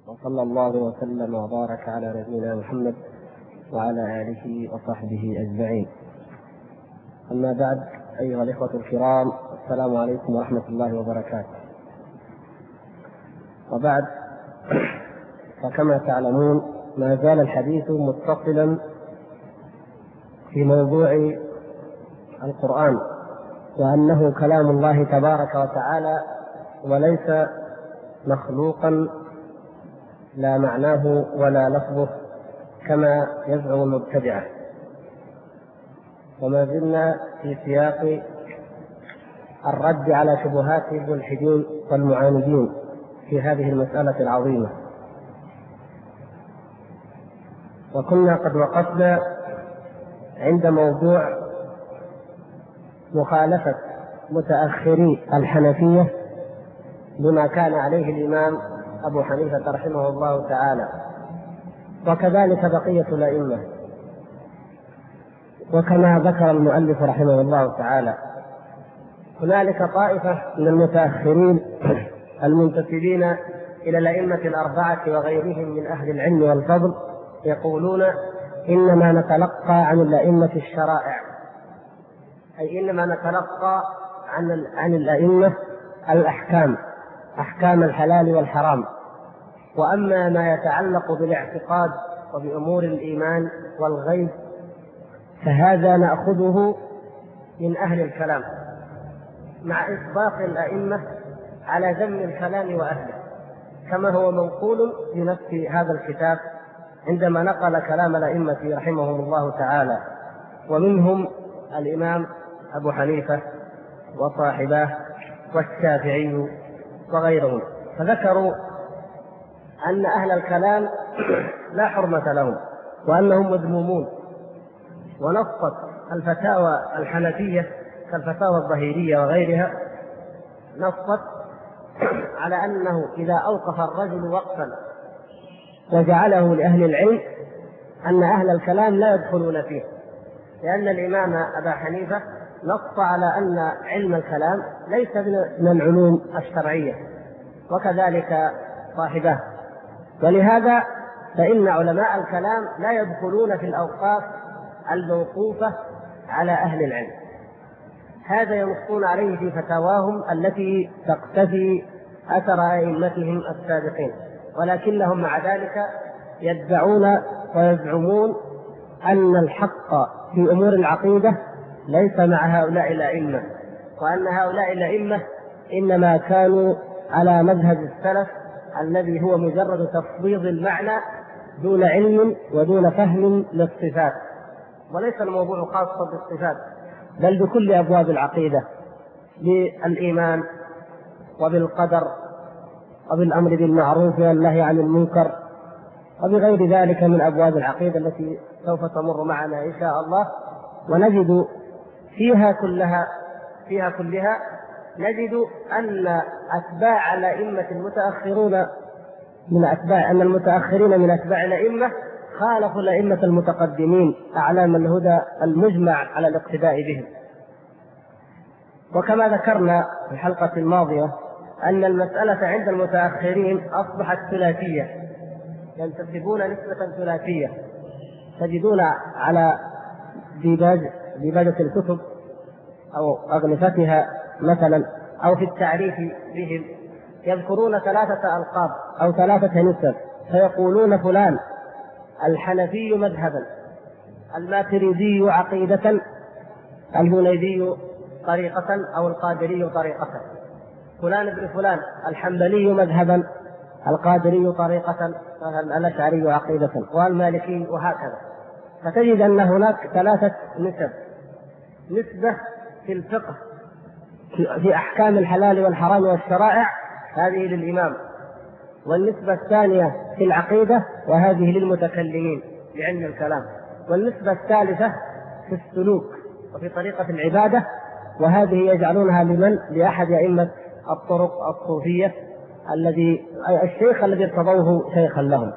وصلى الله وسلم وبارك على نبينا محمد وعلى آله وصحبه أجمعين. أما بعد، أيها الإخوة الكرام، السلام عليكم ورحمة الله وبركاته. وبعد، فكما تعلمون ما زال الحديث متصلا في موضوع القرآن، وأنه كلام الله تبارك وتعالى وليس مخلوقا لا معناه ولا لفظه كما يزعم المبتدعة. وما زلنا في سياق الرد على شبهات الملحدين والمعاندين في هذه المسألة العظيمة، وكنا قد وقفنا عند موضوع مخالفة متأخري الحنفية بما كان عليه الإمام أبو حنيفة رحمه الله تعالى، وكذلك بقية الأئمة. وكما ذكر المؤلف رحمه الله تعالى، هنالك طائفة من المتأخرين المنتسبين إلى الأئمة الأربعة وغيرهم من أهل العلم والفضل يقولون إنما نتلقى عن الأئمة الشرائع، أي إنما نتلقى عن الأئمة الأحكام، أحكام الحلال والحرام، وأما ما يتعلق بالاعتقاد وبأمور الإيمان والغيب فهذا نأخذه من أهل الكلام، مع إطباق الأئمة على ذم الكلام وأهله، كما هو منقول في نفس هذا الكتاب عندما نقل كلام الأئمة رحمهم الله تعالى، ومنهم الإمام أبو حنيفة وصاحباه والشافعي وغيرهم، فذكروا أن أهل الكلام لا حرمة لهم وأنهم مذمومون. ونصت الفتاوى الحنفية كالفتاوى الظهيرية وغيرها، نصت على أنه إذا أوقف الرجل وقفا وجعله لأهل العلم أن أهل الكلام لا يدخلون فيه، لأن الإمام أبا حنيفة نص على أن علم الكلام ليس من العلوم الشرعية، وكذلك صاحبه، ولهذا فإن علماء الكلام لا يدخلون في الأوقاف الموقوفة على أهل العلم. هذا ينصون عليه في فتاواهم التي تقتفي أثر أئمتهم السابقين، ولكنهم مع ذلك يدعون ويزعمون أن الحق في أمور العقيدة ليس مع هؤلاء الأئمة، وأن هؤلاء الأئمة إنما كانوا على مذهب السلف الذي هو مجرد تفويض المعنى دون علم ودون فهم للصفات، وليس الموضوع خاصا بالصفات بل بكل أبواب العقيدة، بالإيمان وبالقدر وبالأمر بالمعروف والنهي عن المنكر وبغير ذلك من أبواب العقيدة التي سوف تمر معنا إن شاء الله. ونجد فيها كلها نجد أن أتباع الأئمة المتأخرين من أتباع الأئمة خالفوا الأئمة المتقدمين أعلام الهدى المجمع على الاقتداء بهم. وكما ذكرنا في الحلقة الماضية أن المسألة عند المتأخرين أصبحت ثلاثية، ينتسبون نسبة ثلاثية، تجدون على ديباجة الكتب أو أغلفتها مثلا أو في التعريف بهم يذكرون 3 ألقاب أو 3 نسب، فيقولون فلان الحنفي مذهبا، الماتريدي عقيدة، الهنيدي طريقة أو القادري طريقة، فلان ابن فلان الحنبلي مذهبا، القادري طريقة، الأشعري عقيدة، والمالكي، وهكذا. فتجد أن هناك 3 نسب: نسبة في الفقه في أحكام الحلال والحرام والشرائع، هذه للإمام، والنسبة الثانية في العقيدة، وهذه للمتكلمين بعلم الكلام، والنسبة الثالثة في السلوك وفي طريقة العبادة، وهذه يجعلونها لأحد أئمة الطرق الصوفية الشيخ الذي ارتضوه شيخا لهم.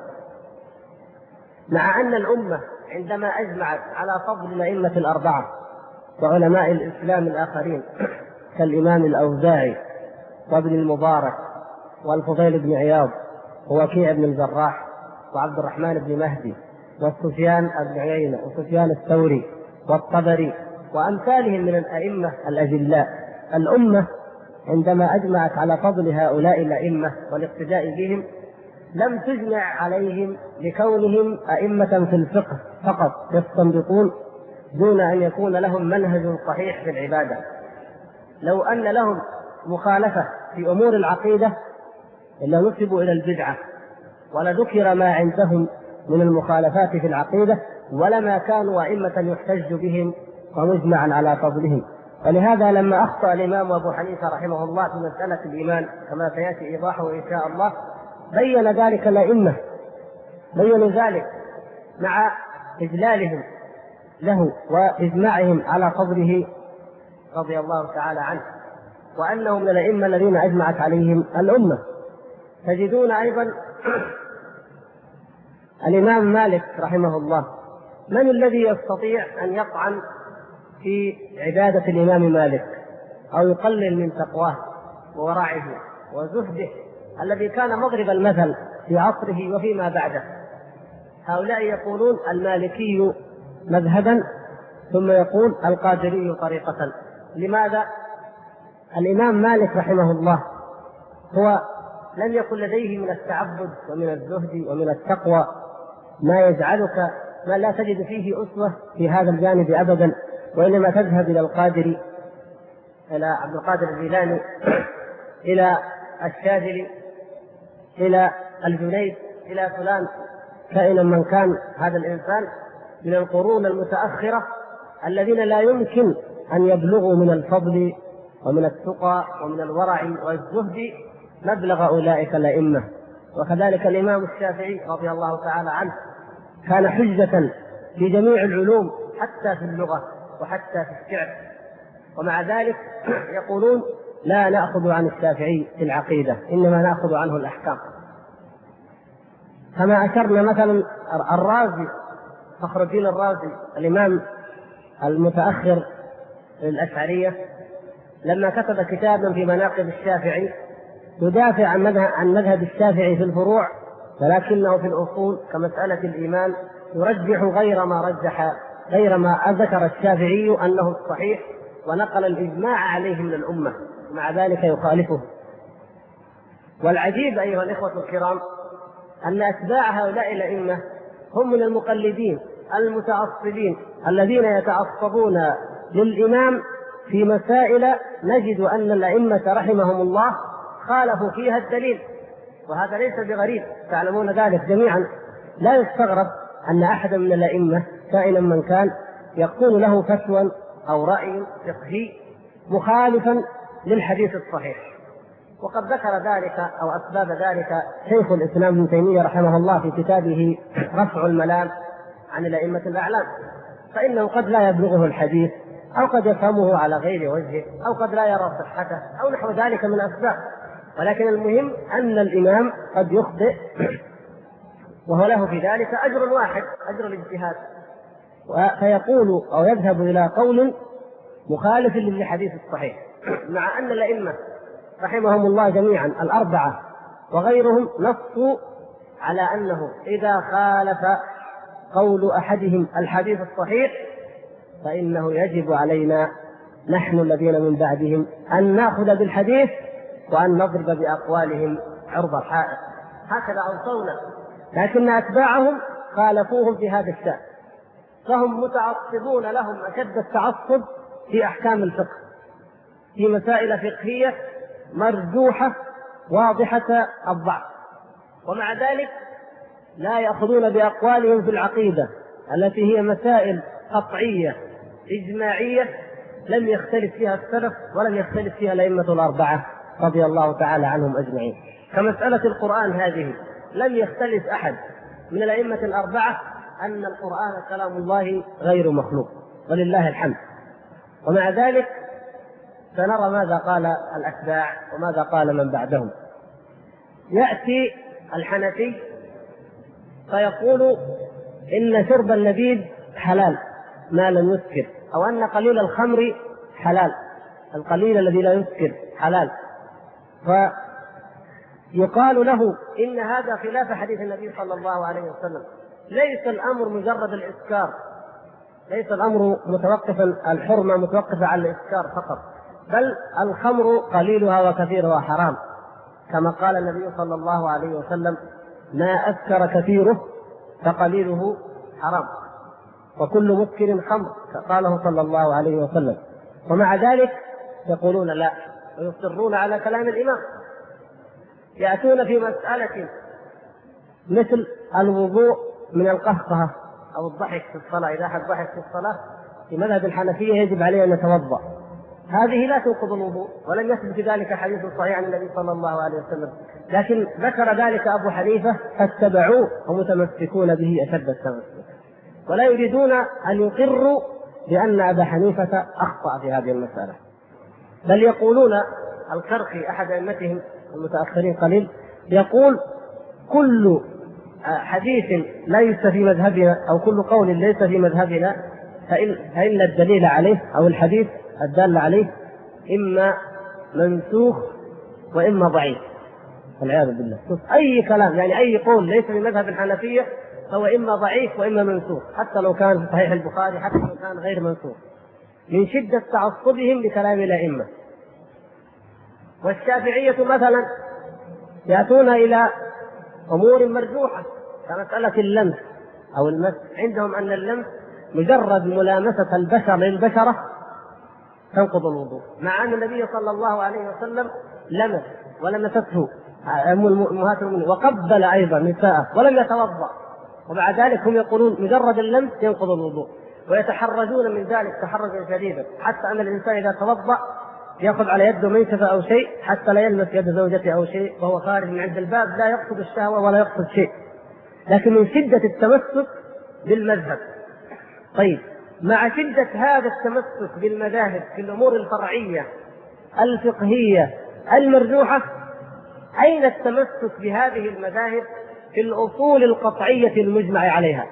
مع أن الأمة عندما أجمعت على فضل الأئمة الأربعة وعلماء الإسلام الآخرين كالإمام الأوزاعي وابن المبارك والفضيل بن عياض ووكيع بن الجراح وعبد الرحمن بن مهدي وسفيان بن عيينة وسفيان الثوري والطبري وأمثالهم من الأئمة الأجلاء. الأمة عندما أجمعت على فضل هؤلاء الأئمة والاقتداء بهم لم تجمع عليهم لكونهم أئمة في الفقه فقط يستنبطون دون أن يكون لهم منهج صحيح في العبادة. لو أن لهم مخالفة في أمور العقيدة لنسبوا إلى البدعة، ولذكر ما عندهم من المخالفات في العقيدة، ولما كانوا أئمة يحتج بهم ومجمعا على فضلهم. ولهذا لما أخطأ الإمام أبو حنيفة رحمه الله في مسألة الإيمان كما سيأتي إيضاحه إن شاء الله، بين ذلك الأئمة، بينوا ذلك مع إجلالهم له وإجماعهم على فضله رضي الله تعالى عنه، وأنهم من الأئمة الذين أجمعت عليهم الأمة. تجدون أيضا الإمام مالك رحمه الله، من الذي يستطيع أن يطعن في عبادة الإمام مالك أو يقلل من تقواه وورعه وزهده الذي كان مضرب المثل في عصره وفيما بعده؟ هؤلاء يقولون المالكي مذهبا، ثم يقول القادري طريقة. لماذا؟ الإمام مالك رحمه الله هو لم يكن لديه من التعبد ومن الزهد ومن التقوى ما يجعلك ما لا تجد فيه أسوة في هذا الجانب أبدا، وإنما تذهب إلى القادري، إلى عبد القادر الجيلاني، إلى الشاذلي، إلى الجنيد، إلى فلان، كائنا من كان هذا الإنسان من القرون المتأخرة الذين لا يمكن أن يبلغوا من الفضل ومن التقى ومن الورع والزهد مبلغ أولئك الأئمة. وكذلك الإمام الشافعي رضي الله تعالى عنه كان حجة في جميع العلوم حتى في اللغة وحتى في الشعر، ومع ذلك يقولون لا نأخذ عن الشافعي في العقيدة، إنما نأخذ عنه الأحكام. كما أشرنا مثلا الرازي، فخر الدين الرازي الإمام المتأخر للأشعرية، لما كتب كتابا في مناقب الشافعي يدافع عن مذهب الشافعي في الفروع، ولكنه في الأصول كمسألة الإيمان يرجح غير ما ذكر الشافعي أنه الصحيح، ونقل الإجماع عليه من الأمة، ومع ذلك يخالفه. والعجيب أيها الإخوة الكرام أن أتباع هؤلاء الأئمة هم من المقلدين المتعصبين الذين يتعصبون للإمام في مسائل نجد أن الأئمة رحمهم الله خالفوا فيها الدليل، وهذا ليس بغريب، تعلمون ذلك جميعا. لا يستغرب أن أحد من الأئمة كائنا من كان يكون له فتوى أو رأي فقهي مخالفا للحديث الصحيح. وقد ذكر ذلك أو أسباب ذلك شيخ الإسلام ابن تيمية رحمه الله في كتابه رفع الملام عن الأئمة الأعلام، فإنه قد لا يبلغه الحديث، أو قد يفهمه على غير وجهه، أو قد لا يرى صحته، أو نحو ذلك من أسباب. ولكن المهم أن الإمام قد يخطئ، وهو له في ذلك أجر واحد، أجر الاجتهاد، فيقول أو يذهب إلى قول مخالف للحديث الصحيح، مع أن الأئمة رحمهم الله جميعا الأربعة وغيرهم نصوا على أنه إذا خالف قول أحدهم الحديث الصحيح فإنه يجب علينا نحن الذين من بعدهم أن نأخذ بالحديث وأن نضرب بأقوالهم عرض الحائط. هكذا أوصونا، لكن أتباعهم خالفوهم في هذا الشأن، فهم متعصبون لهم أشد التعصب في أحكام الفقه، في مسائل فقهية مرجوحة واضحة الضعف، ومع ذلك لا يأخذون بأقوالهم في العقيدة التي هي مسائل قطعية إجماعية لم يختلف فيها السلف ولم يختلف فيها الأئمة الأربعة رضي الله تعالى عنهم أجمعين. كمسألة القرآن هذه لم يختلف أحد من الأئمة الأربعة أن القرآن كلام الله غير مخلوق، ولله الحمد. ومع ذلك سنرى ماذا قال الأتباع وماذا قال من بعدهم. يأتي الحنفي فيقول إن شرب اللبيب حلال ما لم يسكر، أو أن قليل الخمر حلال، القليل الذي لا يسكر حلال. يقال له إن هذا خلاف حديث النبي صلى الله عليه وسلم، ليس الأمر مجرد الإسكار، ليس الأمر متوقفا، الحرمة متوقفة على الإسكار فقط، بل الخمر قليلها وكثيرها حرام، كما قال النبي صلى الله عليه وسلم: ما أسكر كثيره فقليله حرام، وكل مسكر خمر، قاله صلى الله عليه وسلم. ومع ذلك يقولون لا، ويصرون على كلام الإمام. يأتون في مسألة مثل الوضوء من القهقهة أو الضحك في الصلاة، إذا أحد ضحك في الصلاة في مذهب الحنفية يجب عليه أن يتوضأ، هذه لا تنقض الوضوء، ولم يثبت ذلك حديث صحيح عن النبي صلى الله عليه وسلم، لكن ذكر ذلك أبو حنيفة فاتبعوه ومتمسكون به أشد التمسك، ولا يريدون أن يقروا بأن أبا حنيفة أخطأ في هذه المسألة. بل يقولون، الكرخي أحد أئمتهم المتأخرين قليل يقول: كل حديث ليس في مذهبنا أو كل قول ليس في مذهبنا فإن الدليل عليه أو الحديث الدال عليه إما منسوخ وإما ضعيف، والعياذ بالله. أي كلام، يعني أي قول ليس في مذهب الحنفية فهو إما ضعيف وإما منسوخ، حتى لو كان في صحيح البخاري، حتى لو كان غير منسوخ، من شدة تعصبهم لكلام الأئمة. والشافعية مثلا يأتون إلى أمور مرجوحة كمسألة اللمس أو المس، عندهم أن اللمس مجرد ملامسة البشر للبشرة تنقض الوضوء، مع أن النبي صلى الله عليه وسلم لمس ولمسته أمهات المؤمنين وقبل أيضا نساءه ولم يتوضأ، ومع ذلك هم يقولون مجرد اللمس ينقض الوضوء، ويتحرجون من ذلك تحرجا شديدا، حتى أن الإنسان إذا توضأ يأخذ على يده منشفة أو شيء حتى لا يلمس يد زوجته أو شيء وهو خارج من عند الباب، لا يقصد الشهوة ولا يقصد شيء، لكن من شدة التمسك بالمذهب. طيب، مع شدة هذا التمسك بالمذاهب في الأمور الفرعية الفقهية المرجوحة، أين التمسك بهذه المذاهب في الأصول القطعية المجمع عليها؟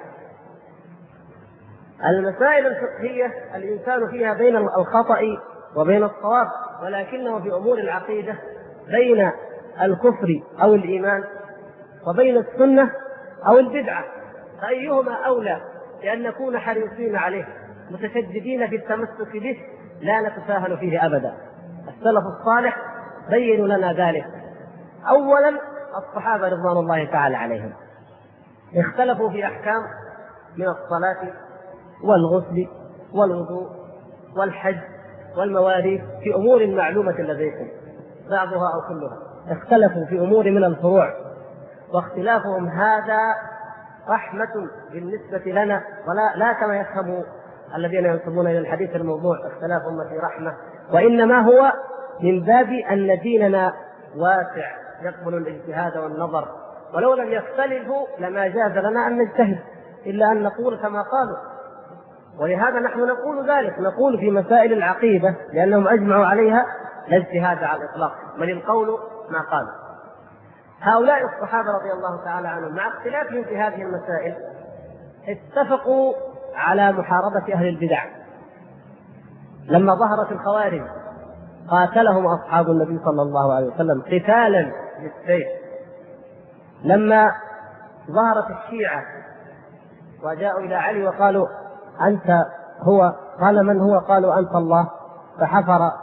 المسائل الفقهية الإنسان فيها بين الخطأ وبين الصواب، ولكنه في أمور العقيدة بين الكفر أو الإيمان وبين السنة أو البدعة، فأيهما أولى لأن نكون حريصين عليه متشددين في التمسك به لا نتساهل فيه أبدا. السلف الصالح بينوا لنا ذلك. أولا الصحابة رضوان الله تعالى عليهم اختلفوا في أحكام من الصلاة والغسل والوضوء والحج والمواريث في أمور معلومة لديكم بعضها أو كلها، اختلفوا في أمور من الفروع، واختلافهم هذا رحمة بالنسبة لنا، لا كما يفهم الذين ينسبون إلى الحديث الموضوع اختلاف أمتي رحمة، وإنما هو من باب أن ديننا واسع يقبل الاجتهاد والنظر، ولو لم يختلفوا لما جاز لنا أن نجتهد إلا أن نقول كما قالوا. ولهذا نحن نقول ذلك، نقول في مسائل العقيدة لأنهم أجمعوا عليها لا اجتهاد على الإطلاق، بل القول ما قالوا. هؤلاء الصحابة رضي الله تعالى عنهم مع اختلافهم في هذه المسائل اتفقوا على محاربة أهل البدع. لما ظهرت الخوارج قاتلهم أصحاب النبي صلى الله عليه وسلم قتالا بالسيف. لما ظهرت الشيعة وجاءوا إلى علي وقالوا أنت هو، قال من هو؟ قالوا أنت الله، فحفر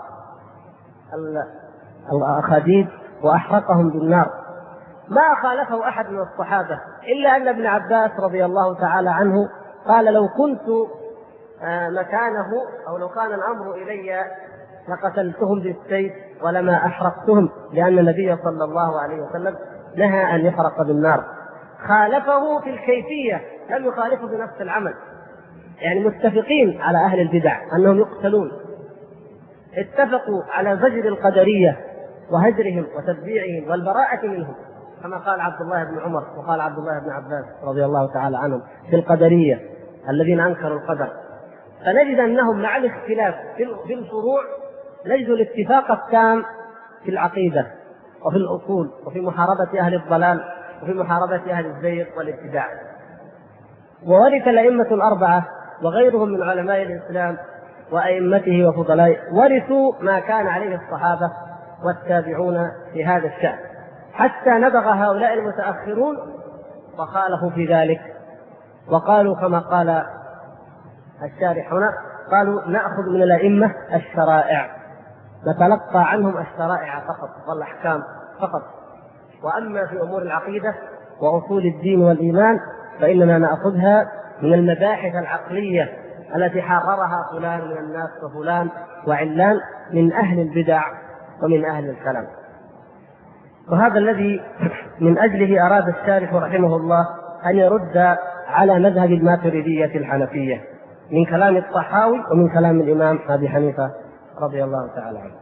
الأخاديد وأحرقهم بالنار. ما خالفه أحد من الصحابة إلا أن ابن عباس رضي الله تعالى عنه قال لو كنت مكانه أو لو كان الأمر إلي لقتلتهم بالسيف ولما أحرقتهم، لأن النبي صلى الله عليه وسلم نهى أن يحرق بالنار. خالفه في الكيفية، لم يخالفه بنفس العمل، يعني متفقين على أهل البدع أنهم يقتلون. اتفقوا على زجر القدرية وهجرهم وتتبيعهم والبراءة منهم، كما قال عبد الله بن عمر وقال عبد الله بن عباس رضي الله تعالى عنهم في القدرية الذين أنكروا القدر. فنجد أنهم مع الاختلاف في الفروع نجد الاتفاق التام في العقيدة وفي الأصول وفي محاربة أهل الضلال وفي محاربة أهل الزيغ والابتداع. وورث الأئمة الأربعة وغيرهم من علماء الإسلام وأئمته وفضلائه ورثوا ما كان عليه الصحابة والتابعون في هذا الشأن، حتى نبغ هؤلاء المتأخرون وخالفوا في ذلك، وقالوا كما قال الشارح هنا، قالوا نأخذ من الأئمة الشرائع، نتلقى عنهم الشرائع فقط والأحكام فقط، وأما في أمور العقيدة وأصول الدين والإيمان فإننا نأخذها من المباحث العقلية التي حررها فلان من الناس وفلان وعلان من أهل البدع ومن أهل الكلام. وهذا الذي من أجله أراد الشارح رحمه الله أن يرد على مذهب الماتريدية الحنفية من كلام الطحاوي ومن كلام الإمام أبي حنيفة رضي الله تعالى عنه.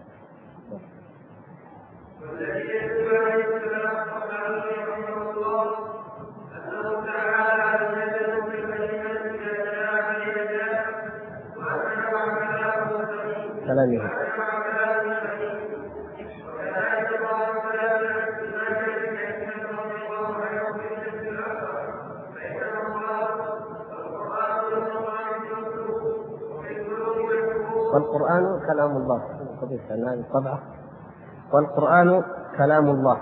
كلامه والقرآن كلام الله، والقرآن كلام الله.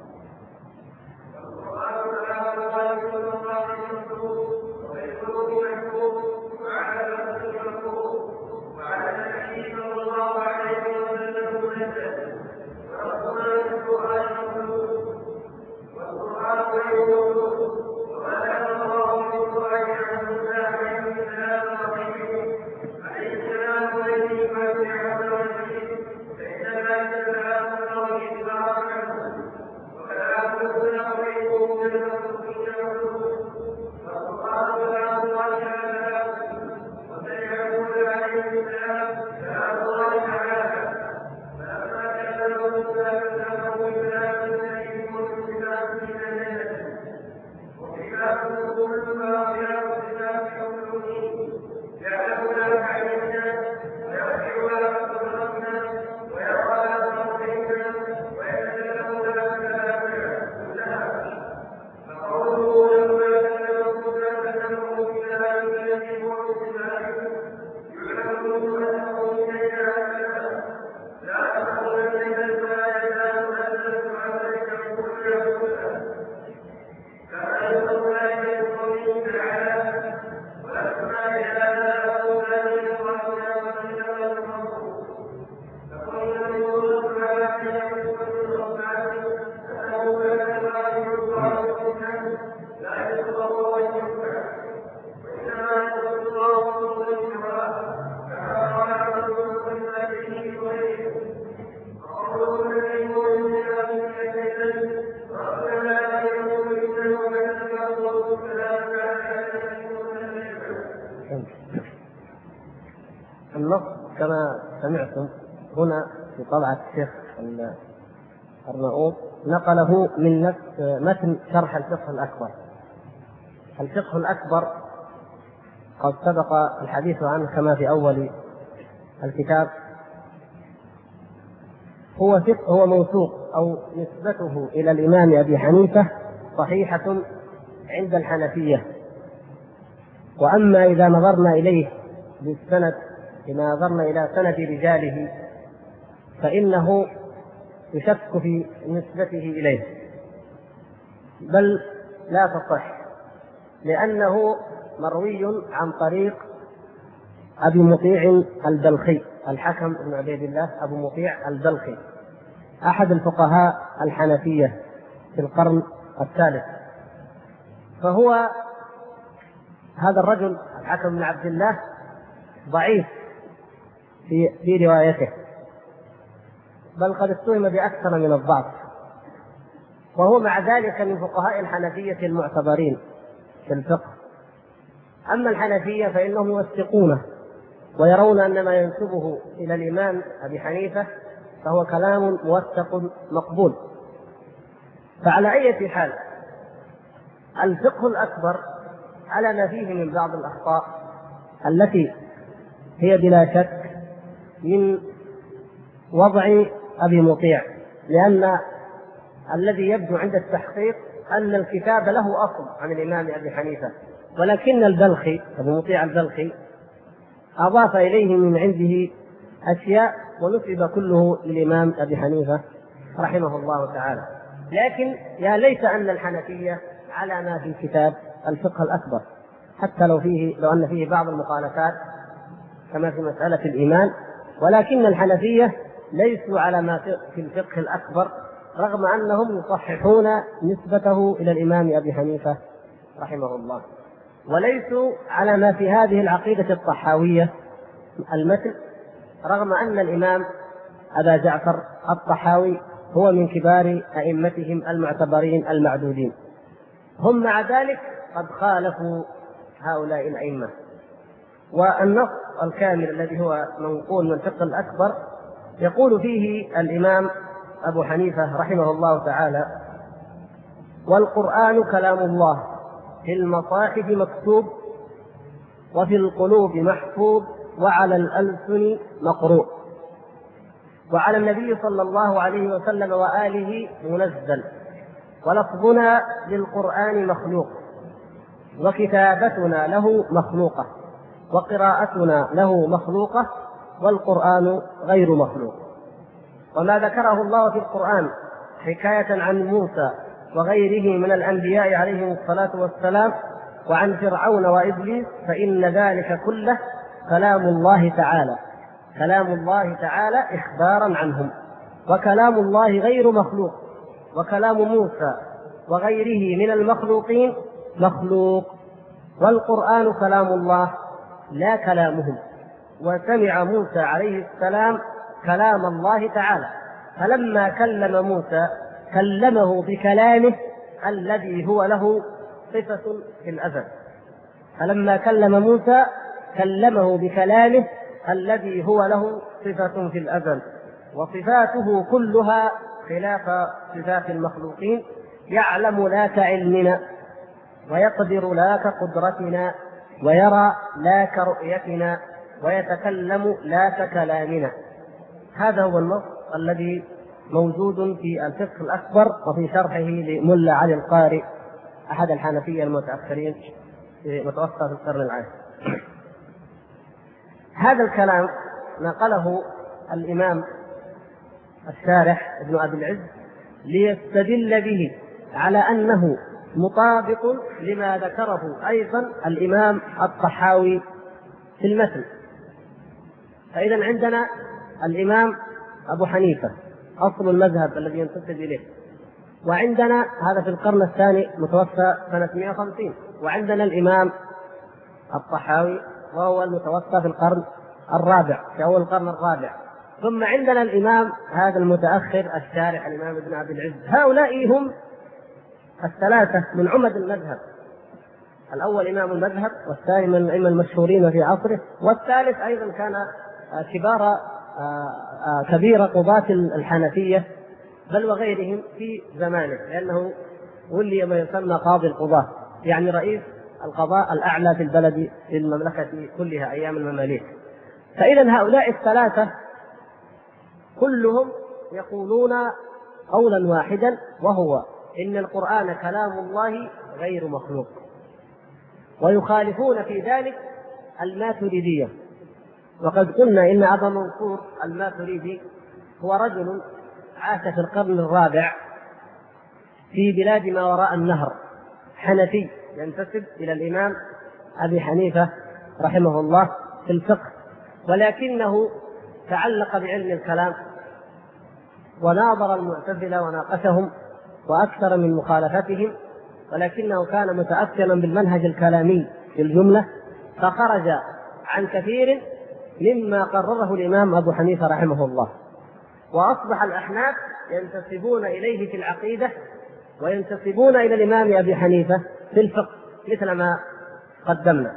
النص كما سمعتم هنا في طبعة الشيخ الأرناؤوط نقله من نفس متن شرح الفقه الأكبر. الفقه الأكبر قد سبق الحديث عنه كما في أول الكتاب. هو موثوق أو نسبته إلى الإمام أبي حنيفة صحيحة عند الحنفية. وأما إذا نظرنا إليه بالسند، إذا نظرنا إلى سند رجاله فإنه يشك في نسبته إليه، بل لا تصح، لأنه مروي عن طريق أبي مطيع البلخي، الحكم بن عبيد الله أبو مطيع البلخي، أحد الفقهاء الحنفية في القرن الثالث. فهو هذا الرجل الحكم بن عبد الله ضعيف في روايته، بل قد اتهم بأكثر من الضعف، وهو مع ذلك من فقهاء الحنفية المعتبرين في الفقه. أما الحنفية فإنهم يوثقونه ويرون أن ما ينسبه إلى الإمام أبي حنيفة فهو كلام موثق مقبول. فعلى أي حال الفقه الأكبر على ما فيه من بعض الأخطاء التي هي بلا شك من وضع أبي مطيع، لأن الذي يبدو عند التحقيق أن الكتاب له أصل عن الإمام أبي حنيفة، ولكن البلخي أبو مطيع البلخي أضاف إليه من عنده أشياء ونسب كله للإمام أبي حنيفة رحمه الله تعالى. لكن يا ليت أن الحنفية على ما في كتاب الفقه الأكبر، حتى لو أن فيه بعض المخالفات كما في مسألة الإيمان، ولكن الحنفية ليسوا على ما في الفقه الأكبر، رغم أنهم يصححون نسبته إلى الإمام أبي حنيفة رحمه الله، وليسوا على ما في هذه العقيدة الطحاوية المتن، رغم أن الإمام أبا جعفر الطحاوي هو من كبار أئمتهم المعتبرين المعدودين. هم مع ذلك قد خالفوا هؤلاء الأئمة. والنص الكامل الذي هو منقول من الفقه الأكبر يقول فيه الإمام أبو حنيفة رحمه الله تعالى: والقرآن كلام الله في المصاحف مكتوب وفي القلوب محفوظ وعلى الألسن مقروء وعلى النبي صلى الله عليه وسلم وآله منزل، ولفظنا للقرآن مخلوق وكتابتنا له مخلوقة وقراءتنا له مخلوقة والقرآن غير مخلوق. وما ذكره الله في القرآن حكاية عن موسى وغيره من الأنبياء عليهم الصلاة والسلام وعن فرعون وإبليس فإن ذلك كله كلام الله تعالى إخبارا عنهم، وكلام الله غير مخلوق، وكلام موسى وغيره من المخلوقين مخلوق، والقرآن كلام الله لا كلامهم. وسمع موسى عليه السلام كلام الله تعالى، فلما كلم موسى كلمه بكلامه الذي هو له صفة في الأزل. فلما كلم موسى كلمه بكلامه الذي هو له صفة في الأزل، وصفاته كلها خلاف صفات المخلوقين، يعلم لا كعلمنا، ويقدر لا كقدرتنا، ويرى لا كرؤيتنا، ويتكلم لا ككلامنا. هذا هو النص الذي موجود في الفقه الأكبر وفي شرحه لملا علي القاري أحد الحنفية المتأخرين متوفى في القرن العاشر. هذا الكلام نقله الإمام الشارح ابن أبي العز ليستدل به على أنه مطابق لما ذكره أيضا الإمام الطحاوي في المتن. فإذا عندنا الإمام أبو حنيفة أصل المذهب الذي ينتسب إليه، وعندنا هذا في القرن الثاني متوفى سنة 150، وعندنا الإمام الطحاوي وهو المتوفى في القرن الرابع، في أول القرن الرابع، ثم عندنا الإمام هذا المتأخر الشارح الإمام ابن أبي العز. هؤلاء هم الثلاثة من عمد المذهب، الأول إمام المذهب، والثاني من الأئمة المشهورين في عصره، والثالث أيضا كان كبير قضاة الحنفية بل وغيرهم في زمانه، لأنه ولي ما يسمى قاضي القضاة، يعني رئيس القضاء الأعلى في البلد في المملكة كلها أيام المماليك. فإذا هؤلاء الثلاثة كلهم يقولون قولا واحدا، وهو إن القرآن كلام الله غير مخلوق، ويخالفون في ذلك الماتريدية. وقد قلنا إن أبا منصور الماتريدي هو رجل عاش في القرن الرابع في بلاد ما وراء النهر، حنفي ينتسب إلى الإمام أبي حنيفة رحمه الله في الفقه، ولكنه تعلق بعلم الكلام وناظر المعتزلة وناقشهم وأكثر من مخالفتهم، ولكنه كان متأثرا بالمنهج الكلامي في الجملة، فخرج عن كثير مما قرره الإمام أبو حنيفة رحمه الله. وأصبح الأحناف ينتسبون إليه في العقيدة وينتسبون إلى الإمام أبي حنيفة في الفقه مثل ما قدمنا.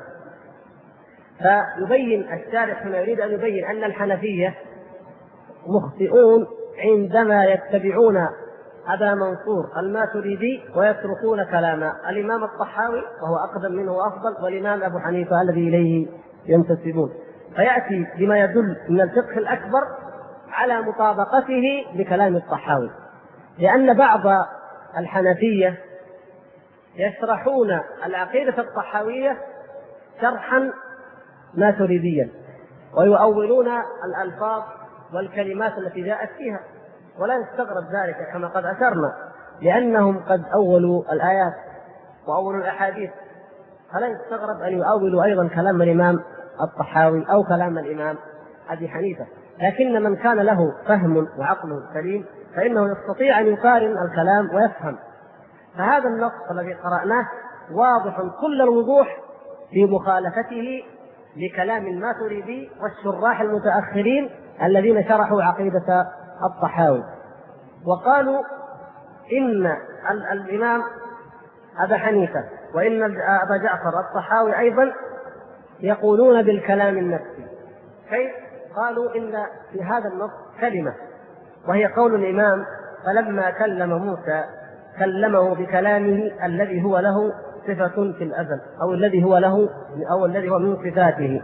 فيبين الشارح هنا يريد أن يبين أن الحنفية مخطئون عندما يتبعون أبا منصور الماتريدي ويتركون كلام الإمام الطحاوي وهو أقدم منه وأفضل، والإمام أبو حنيفة الذي إليه ينتسبون. فيأتي بما يدل من الفقه الأكبر على مطابقته لكلام الطحاوي، لأن بعض الحنفية يشرحون العقيدة الطحاوية شرحا ماتريديا ويؤولون الألفاظ والكلمات التي جاءت فيها، ولا يستغرب ذلك كما قد أشرنا، لأنهم قد أولوا الآيات وأولوا الأحاديث، فلا يستغرب أن يؤولوا أيضا كلام الإمام الطحاوي أو كلام الإمام أبي حنيفة. لكن من كان له فهم وعقل سليم فإنه يستطيع أن يقارن الكلام ويفهم. فهذا النص الذي قرأناه واضح كل الوضوح في مخالفته لكلام الماتريدي والشراح المتأخرين الذين شرحوا عقيدة الطحاوي، وقالوا إن الإمام أبا حنيفة وإن أبا جعفر الطحاوي أيضا يقولون بالكلام النفسي. كيف؟ قالوا إن في هذا النص كلمة وهي قول الإمام: فلما كلم موسى كلمه بكلامه الذي هو له صفة في الأزل، أو الذي هو من صفاته.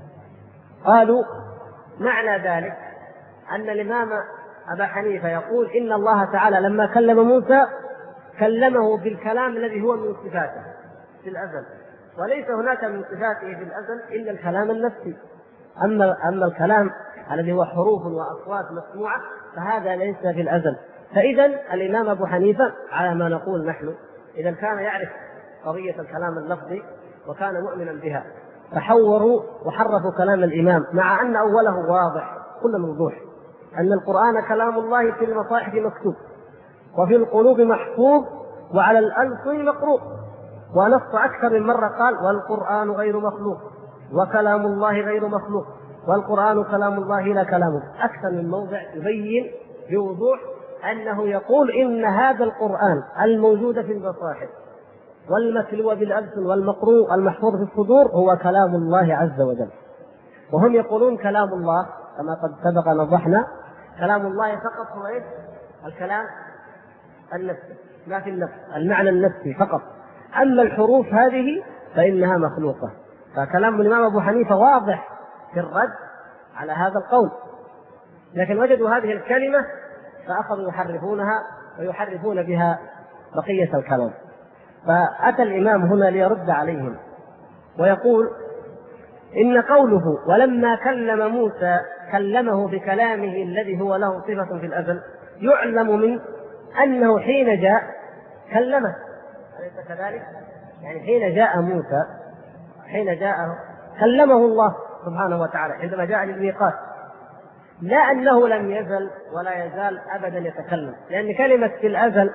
قالوا معنى ذلك أن الإمام أبا حنيفة يقول إن الله تعالى لما كلم موسى كلمه بالكلام الذي هو من صفاته في الأزل، وليس هناك من صفاته في الأزل إلا الكلام النفسي. أما الكلام الذي هو حروف وأصوات مسموعة فهذا ليس في الأزل. فإذا الإمام أبو حنيفة على ما نقول نحن إذا كان يعرف قضية الكلام اللفظي وكان مؤمنا بها، فحوروا وحرفوا كلام الإمام، مع أن أوله واضح كل الوضوح أن القرآن كلام الله في المصاحف مكتوب وفي القلوب محفوظ وعلى الألسن مقروء، ونص أكثر من مرة قال: والقرآن غير مخلوق وكلام الله غير مخلوق والقرآن كلام الله لا كلامه. أكثر من موضع يبين بوضوح أنه يقول إن هذا القرآن الموجود في المصاحف والمتلو بالألسن والمقروء المحفوظ في الصدور هو كلام الله عز وجل. وهم يقولون كلام الله كما قد سبق نوضحنا كلام الله فقط هو إيه؟ الكلام النفسي، ما في النفس، المعنى النفسي فقط. أما الحروف هذه فإنها مخلوقة. فكلام الإمام أبو حنيفة واضح في الرد على هذا القول، لكن وجدوا هذه الكلمة فأخذوا يحرفونها ويحرفون بها بقية الكلام. فأتى الإمام هنا ليرد عليهم ويقول إن قوله ولما كلم موسى كلمه بكلامه الذي هو له صفة في الأزل يعلم من أنه حين جاء كلمه، أليس كذلك؟ يعني حين جاء موسى حين جاء كلمه الله سبحانه وتعالى عندما جاء للميقات، لا أنه لم يزل ولا يزال أبدا يتكلم، لأن كلمة في الأزل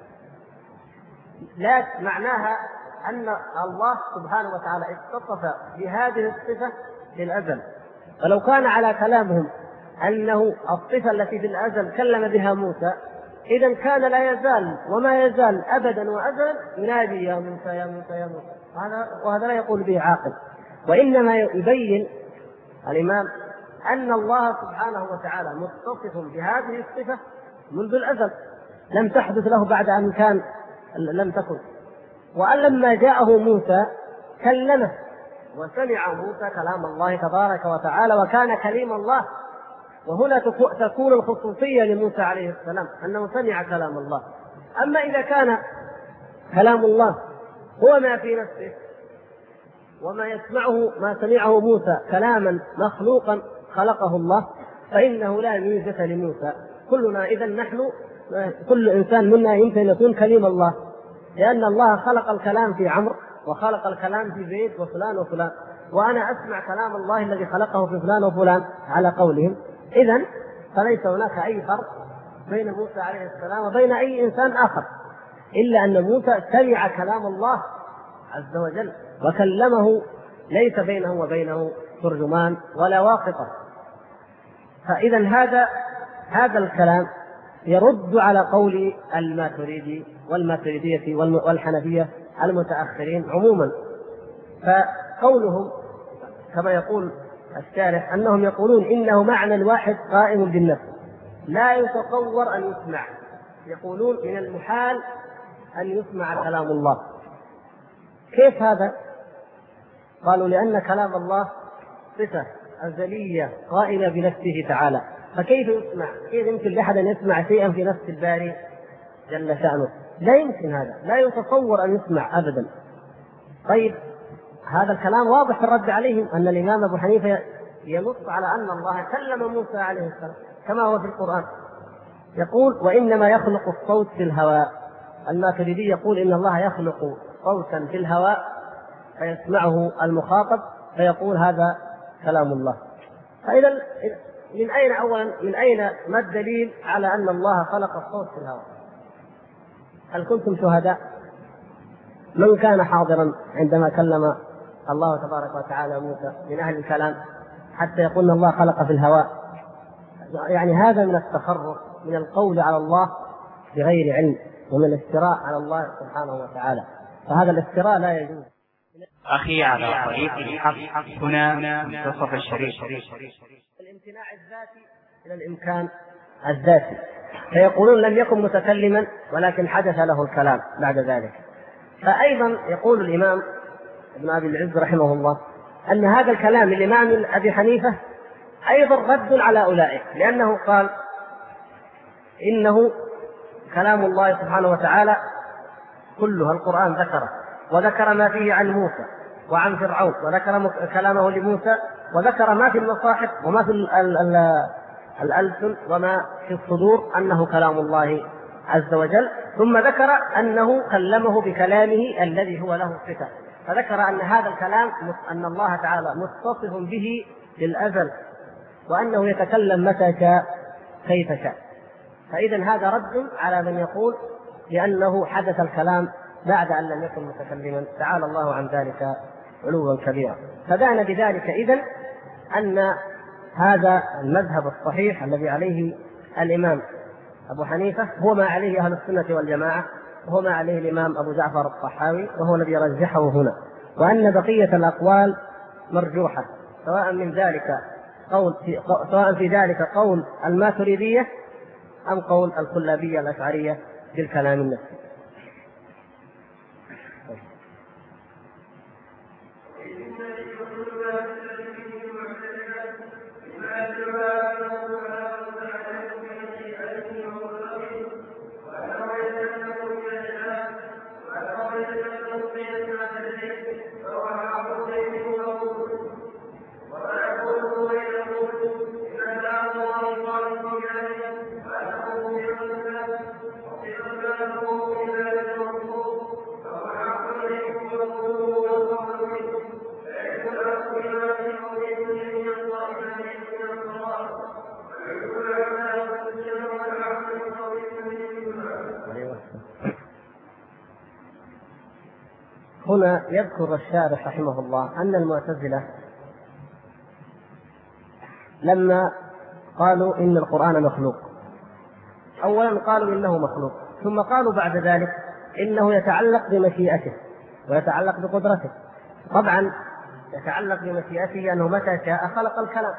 لا معناها أن الله سبحانه وتعالى اتصف بهذه الصفة في الأزل. فلو كان على كلامهم أنه الصفة التي في الأزل كلم بها موسى إذن كان لا يزال وما يزال أبدا وأزلا ينادي يا موسى يا موسى يا موسى، وهذا لا يقول به عاقل. وإنما يبين الإمام أن الله سبحانه وتعالى متصف بهذه الصفة منذ الأزل، لم تحدث له بعد أن كان لم تكن. وأن لما جاءه موسى كلمه وسمع موسى كلام الله تبارك وتعالى وكان كليم الله. وهنا تكون الخصوصية لموسى عليه السلام أنه سمع كلام الله. أما إذا كان كلام الله هو ما في نفسه وما يسمعه ما سمعه موسى كلاما مخلوقا خلقه الله فإنه لا ميزة لموسى. كلنا إذن نحن كل إنسان منا يمكن أن يكون كليم الله، لأن الله خلق الكلام في عمرو وخلق الكلام في زيد وفلان وفلان، وأنا أسمع كلام الله الذي خلقه في فلان وفلان على قولهم. إذن فليس هناك أي فرق بين موسى عليه السلام وبين أي إنسان آخر، إلا أن موسى سمع كلام الله عز وجل وكلمه، ليس بينه وبينه ترجمان ولا واسطة. فإذا هذا الكلام يرد على قول الماتريدي والماتريدية والحنفية المتأخرين عموما. فقولهم كما يقول الشارح أنهم يقولون إنه معنى واحد قائم بالنفس لا يتصور أن يسمع. يقولون من المحال أن يسمع كلام الله. كيف هذا؟ قالوا لأن كلام الله صفة أزلية قائمة بنفسه تعالى، فكيف يسمع؟ كيف يمكن لأحد أن يسمع شيئا في نفس الباري جل شأنه؟ لا يمكن، هذا لا يتصور أن يسمع أبدا. طيب هذا الكلام واضح في الرد عليهم أن الإمام أبو حنيفة ينص على أن الله كلم موسى عليه السلام كما هو في القرآن، يقول وإنما يخلق الصوت في الهواء. الماتريدي يقول إن الله يخلق صوتا في الهواء فيسمعه المخاطب فيقول هذا كلام الله. فإذا من أين ما الدليل على أن الله خلق الصوت في الهواء؟ هل كنتم شهداء؟ من كان حاضرا عندما كلم الله تبارك وتعالى موسى من أهل الكلام حتى يقول إن الله خلق في الهواء؟ يعني هذا من التخرص، من القول على الله بغير علم، ومن الافتراء على الله سبحانه وتعالى، فهذا الافتراء لا يجوز. أخي على طريق الحق هنا منتصف الشريف. الامتناع الذاتي إلى الإمكان الذاتي، فيقولون لم يكن متكلما ولكن حدث له الكلام بعد ذلك. فأيضا يقول الإمام ابن أبي العز رحمه الله أن هذا الكلام الإمام أبي حنيفة أيضا رد على أولئك، لأنه قال إنه كلام الله سبحانه وتعالى كلها القرآن ذكره، وذكر ما فيه عن موسى وعن فرعون، وذكر كلامه لموسى، وذكر ما في المصاحف وما في الألسن وما في الصدور أنه كلام الله عز وجل، ثم ذكر أنه كلمه بكلامه الذي هو له صفة، فذكر أن هذا الكلام أن الله تعالى متصف به للأزل، وأنه يتكلم متى شاء كيف شاء. فإذا هذا رد على من يقول لأنه حدث الكلام بعد أن لم يكن متكلما، تعالى الله عن ذلك علوا كبيرا. فبان بذلك إذن أن هذا المذهب الصحيح الذي عليه الإمام أبو حنيفة هو ما عليه أهل السنة والجماعة، وهو ما عليه الإمام أبو جعفر الطحاوي، وهو الذي يرجحه هنا، وأن بقية الأقوال مرجوحة، سواء في ذلك قول الماتريدية أم قول الكلابية الأشعرية بالكلام النفسي. هنا يذكر الشارح رحمه الله أن المعتزلة لما قالوا إن القرآن مخلوق، أولا قالوا إنه مخلوق، ثم قالوا بعد ذلك إنه يتعلق بمشيئته ويتعلق بقدرته. طبعا يتعلق بمشيئته أنه متى شاء خلق الكلام،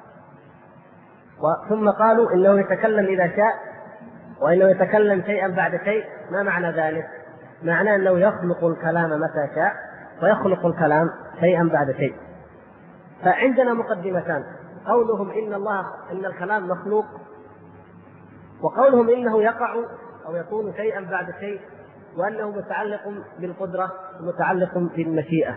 ثم قالوا إنه يتكلم إذا شاء، وإنه يتكلم شيئا بعد شيء. ما معنى ذلك؟ معناه أنه يخلق الكلام متى شاء ويخلق الكلام شيئا بعد شيء. فعندنا مقدمتان: قولهم إن الكلام مخلوق، وقولهم إنه يقع أو يكون شيئا بعد شيء، وأنه متعلق بالقدرة ومتعلق بالمشيئة.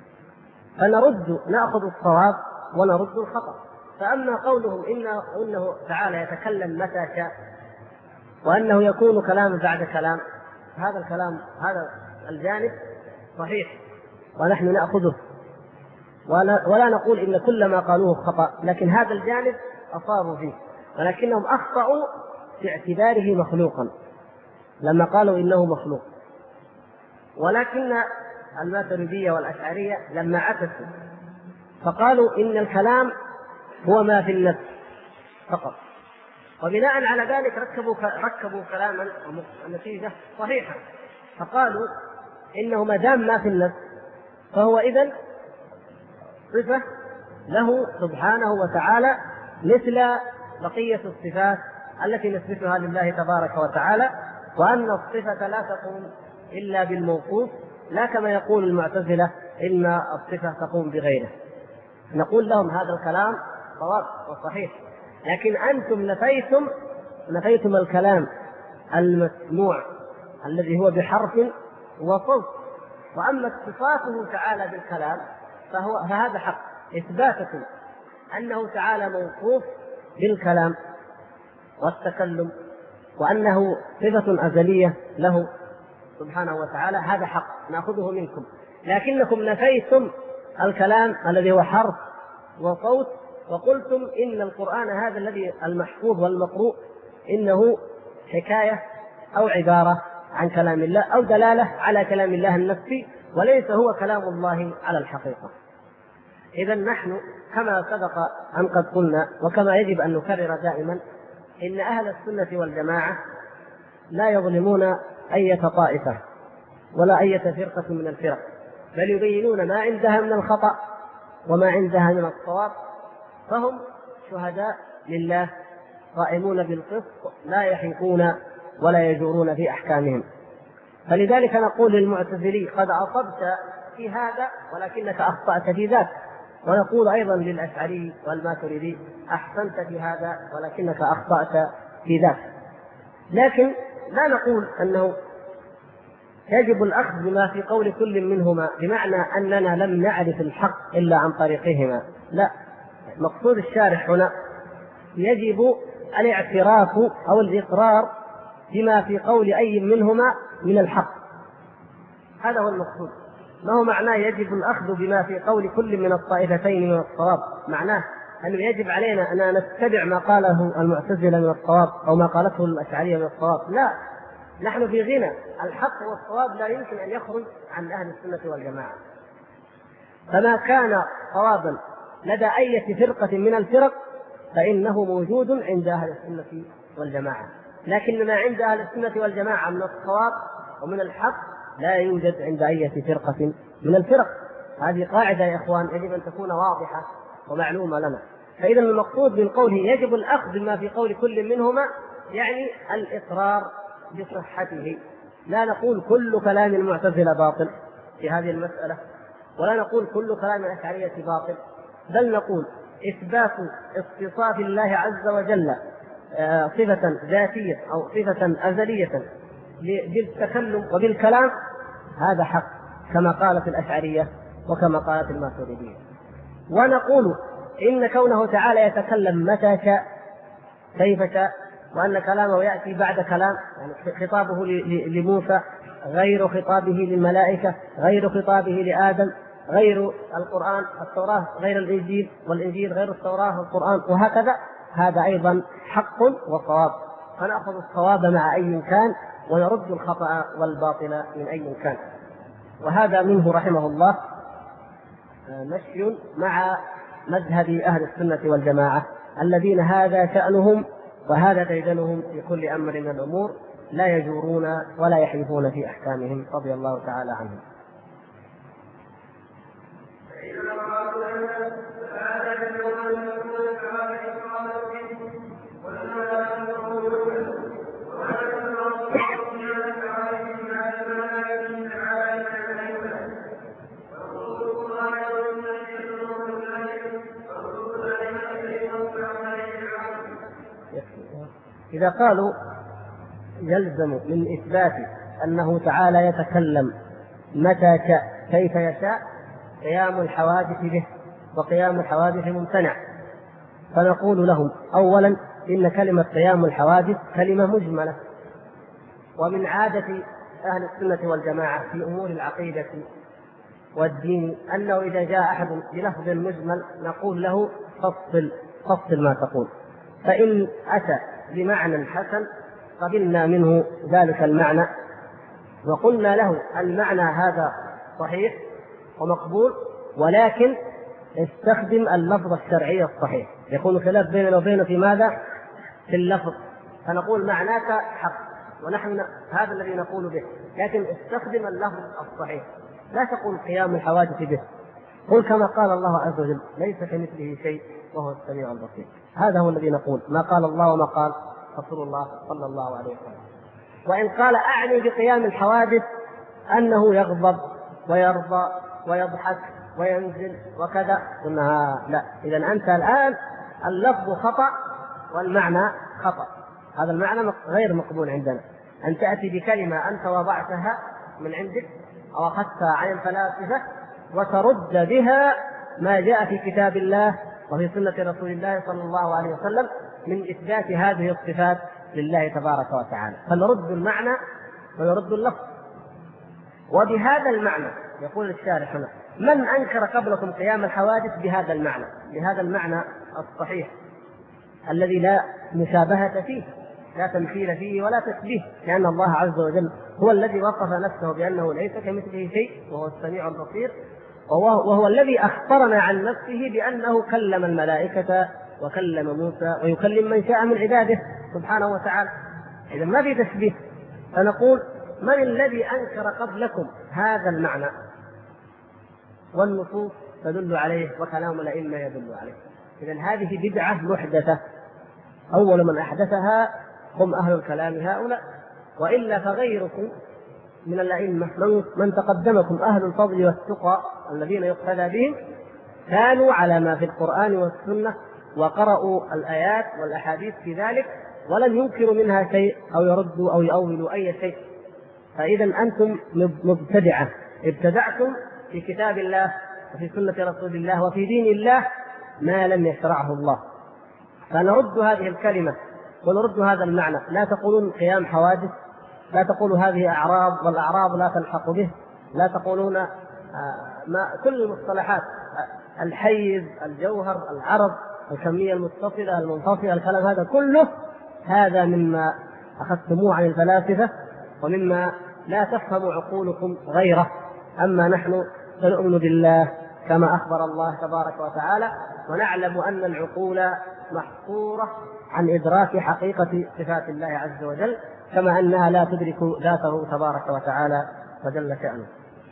نأخذ الصواب ونرد الخطأ. فأما قولهم إنه تعالى يتكلم متى شاء وأنه يكون كلام بعد كلام، هذا الجانب صحيح ونحن نأخذه، ولا نقول إن كل ما قالوه خطأ، لكن هذا الجانب أصابوا فيه، ولكنهم أخطأوا في اعتباره مخلوقا لما قالوا إنه مخلوق. ولكن الماتريدية والأشعرية لما عكسوا فقالوا إن الكلام هو ما في النفس فقط، وبناء على ذلك ركبوا كلاما النتيجة صحيحة، فقالوا إنه ما دام ما في النفس فهو إذن صفة له سبحانه وتعالى مثل بقية الصفات التي نثبتها لله تبارك وتعالى، وأن الصفة لا تقوم إلا بالموصوف، لا كما يقول المعتزلة إن الصفة تقوم بغيره. نقول لهم هذا الكلام صواب وصحيح، لكن أنتم نفيتم الكلام المسموع الذي هو بحرف وصوت، وأما اتصافه تعالى بالكلام فهذا حق، إثباتكم أنه تعالى موصوف بالكلام والتكلم، وأنه صفة أزلية له سبحانه وتعالى هذا حق نأخذه منكم، لكنكم نفيتم الكلام الذي هو حرف وصوت، وقلتم إن القرآن هذا الذي المحفوظ والمقروء إنه حكاية أو عبارة عن كلام الله أو دلالة على كلام الله النفسي، وليس هو كلام الله على الحقيقة. إذا نحن كما سبق أن قد قلنا وكما يجب أن نكرر دائما، إن أهل السنة والجماعة لا يظلمون أي طائفة ولا أي فرقة من الفرق، بل يبينون ما عندها من الخطأ وما عندها من الصواب، فهم شهداء لله قائمون بالقسط لا يحيفون ولا يجورون في أحكامهم. فلذلك نقول للمعتزلي قد أصبت في هذا ولكنك أخطأت في ذاك، ونقول أيضا للأشعري والماتريدي أحسنت في هذا ولكنك أخطأت في ذاك. لكن لا نقول أنه يجب الأخذ بما في قول كل منهما بمعنى أننا لم نعرف الحق إلا عن طريقهما، لا، مقصود الشارح هنا يجب الاعتراف أو الإقرار بما في قول أي منهما من الحق، هذا هو المقصود. ما هو معناه يجب الأخذ بما في قول كل من الطائفتين من الصواب؟ معناه أنه يجب علينا أن نتبع ما قاله المعتزلة من الصواب أو ما قالته الأشعرية من الصواب، لا، نحن في غنى، الحق والصواب لا يمكن أن يخرج عن أهل السنة والجماعة. فما كان صوابا لدى أي فرقة من الفرق فإنه موجود عند أهل السنة والجماعة، لكن ما عند أهل السنة والجماعة من الصواب ومن الحق لا يوجد عند أي فرقة من الفرق. هذه قاعدة يا إخوان يجب أن تكون واضحة ومعلومة لنا. فإذا المقصود من قوله يجب الأخذ بما في قول كل منهما يعني الإقرار بصحته. لا نقول كل كلام المعتزلة باطل في هذه المسألة، ولا نقول كل كلام الأشعرية باطل، بل نقول إثبات اتصاف الله عز وجل صفة ذاتية أو صفة أزلية بالتكلم وبالكلام هذا حق كما قالت الأشعرية وكما قالت الماتريدية. ونقول إن كونه تعالى يتكلم متى شاء كيف شاء، وأن كلامه يأتي بعد كلام، يعني خطابه لموسى غير خطابه للملائكة، غير خطابه لآدم، غير القرآن التوراة غير الإنجيل، والإنجيل غير التوراة والقرآن، وهكذا، هذا أيضا حق وصواب. فنأخذ الصواب مع أي كان ونرد الخطأ والباطل من أي كان. وهذا منه رحمه الله مشي مع مذهب أهل السنة والجماعة الذين هذا شأنهم وهذا ديدنهم في كل أمر من الأمور، لا يجورون ولا يحلفون في أحكامهم رضي الله تعالى عنهم. إذا قالوا يلزم من إثبات أنه تعالى يتكلم متى شاء كيف يشاء قيام الحوادث به، وقيام الحوادث ممتنع، فنقول لهم أولا إن كلمة قيام الحوادث كلمة مجملة، ومن عادة أهل السنة والجماعة في أمور العقيدة والدين أنه إذا جاء أحد بلفظ مجمل نقول له فصل ما تقول، فإن أتى بمعنى حسن قبلنا منه ذلك المعنى وقلنا له المعنى هذا صحيح ومقبول، ولكن استخدم اللفظ الشرعي الصحيح. يكون خلاف بيننا وبينه في ماذا؟ في اللفظ، فنقول معناك حق ونحن هذا الذي نقول به، لكن استخدم اللفظ الصحيح، لا تقول قيام الحوادث به، قل كما قال الله عز وجل ليس كمثله شيء وهو السميع البصير. هذا هو الذي نقول، ما قال الله وما قال رسول الله صلى الله عليه وسلم. وإن قال أعني بقيام الحوادث أنه يغضب ويرضى ويضحك وينزل وكذا، قلنا لا، إذا أنت الآن اللفظ خطأ والمعنى خطأ، هذا المعنى غير مقبول عندنا. أن تأتي بكلمة أنت وضعتها من عندك أو أخذتها عن الفلاسفة وترد بها ما جاء في كتاب الله وفي سنة رسول الله صلى الله عليه وسلم من إثبات هذه الصفات لله تبارك وتعالى، فنرد المعنى ونرد اللفظ. وبهذا المعنى يقول الشارح هنا: من أنكر قبلكم قيام الحوادث بهذا المعنى الصحيح الذي لا مشابهة فيه، لا تمثيل فيه ولا تشبيه، لأن الله عز وجل هو الذي وصف نفسه بأنه ليس كمثله شيء وهو السميع البصير، وهو الذي أخبرنا عن نفسه بأنه كلم الملائكة وكلم موسى ويكلم من شاء من عباده سبحانه وتعالى. إذا ما في تشبيه. فنقول: من الذي أنكر قبلكم هذا المعنى؟ والنصوص تدل عليه وكلام الأئمة يدل عليه. إذا هذه بدعة محدثة، أول من أحدثها هم أهل الكلام هؤلاء، وإلا فغيركم من الأئمة من تقدمكم أهل الفضل والتقى الذين يقتدى بهم كانوا على ما في القرآن والسنة، وقرأوا الآيات والأحاديث في ذلك ولم ينكروا منها شيء أو يردوا أو يؤولوا أي شيء. فإذا أنتم مبتدعة، ابتدعتم في كتاب الله وفي سنة رسول الله وفي دين الله ما لم يشرعه الله. فنرد هذه الكلمة ونرد هذا المعنى. لا تقولون قيام حوادث، لا تقولوا هذه أعراض والأعراض لا تلحق به، لا تقولون كل المصطلحات، الحيز، الجوهر، العرض، الكمية المتصلة، المنفصلة، الكلام هذا كله هذا مما أخذتموه عن الفلاسفة ومما لا تفهم عقولكم غيره. أما نحن فنؤمن بالله كما أخبر الله تبارك وتعالى، ونعلم أن العقول محصورة عن إدراك حقيقة صفات الله عز وجل، كما أنها لا تدرك ذاته تبارك وتعالى وجل شأنه.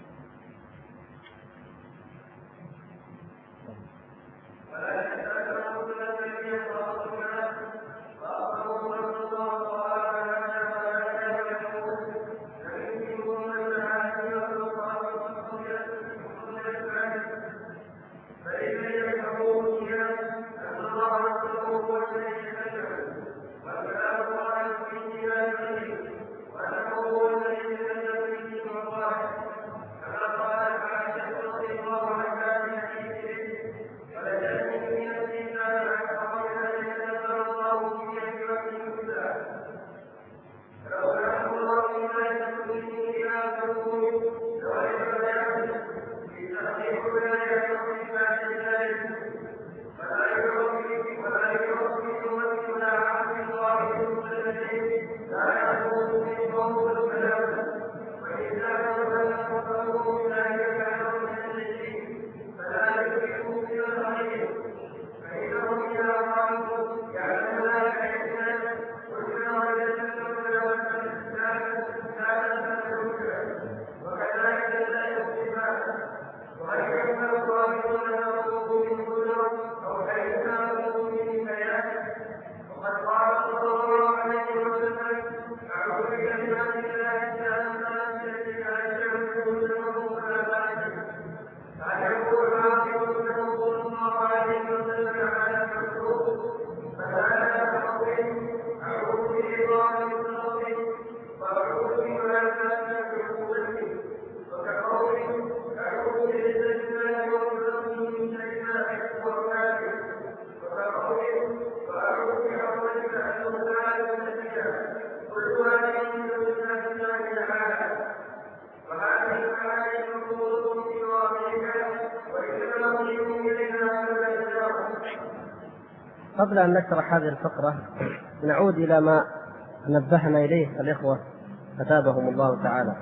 قبل أن نشرح هذه الفقرة نعود إلى ما نبهنا إليه الإخوة أثابهم الله تعالى،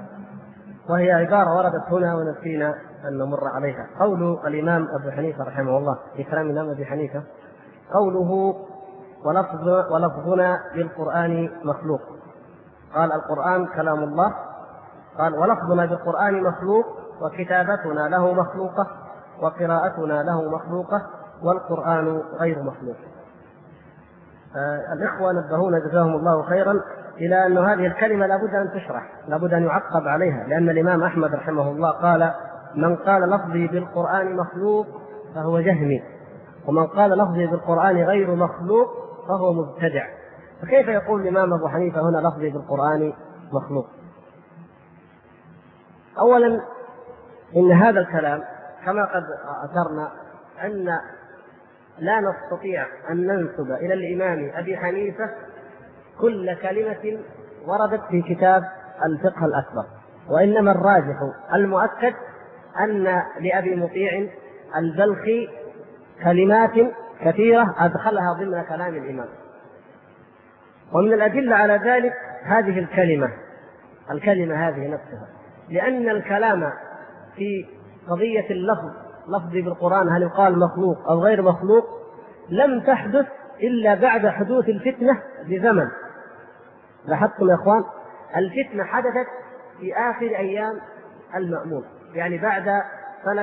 وهي عبارة وردت هنا ونسينا أن نمر عليها. قول الإمام أبو حنيفة رحمه الله في كلام الإمام أبي حنيفة، قوله: ولفظنا بالقرآن مخلوق. قال: القرآن كلام الله. قال: ولفظنا بالقرآن مخلوق، وكتابتنا له مخلوقة، وقراءتنا له مخلوقة، والقرآن غير مخلوق. الإخوة نبهونا جزاهم الله خيرا إلى أن هذه الكلمة لابد أن تشرح، لابد أن يعقب عليها، لأن الإمام أحمد رحمه الله قال: من قال لفظي بالقرآن مخلوق فهو جهمي، ومن قال لفظي بالقرآن غير مخلوق فهو مبتدع. فكيف يقول الإمام أبو حنيفة هنا لفظي بالقرآن مخلوق؟ أولا إن هذا الكلام كما قد أثرنا أن لا نستطيع أن ننسب إلى الإمام أبي حنيفة كل كلمة وردت في كتاب الفقه الأكبر، وإنما الراجح المؤكد أن لأبي مطيع البلخي كلمات كثيرة أدخلها ضمن كلام الإمام. ومن الأدلة على ذلك هذه الكلمة هذه نفسها، لأن الكلام في قضية لفظ بالقرآن هل يقال مخلوق أو غير مخلوق لم تحدث إلا بعد حدوث الفتنة بزمن. لاحظتم يا إخوان، الفتنة حدثت في آخر أيام المأمون، يعني بعد سنة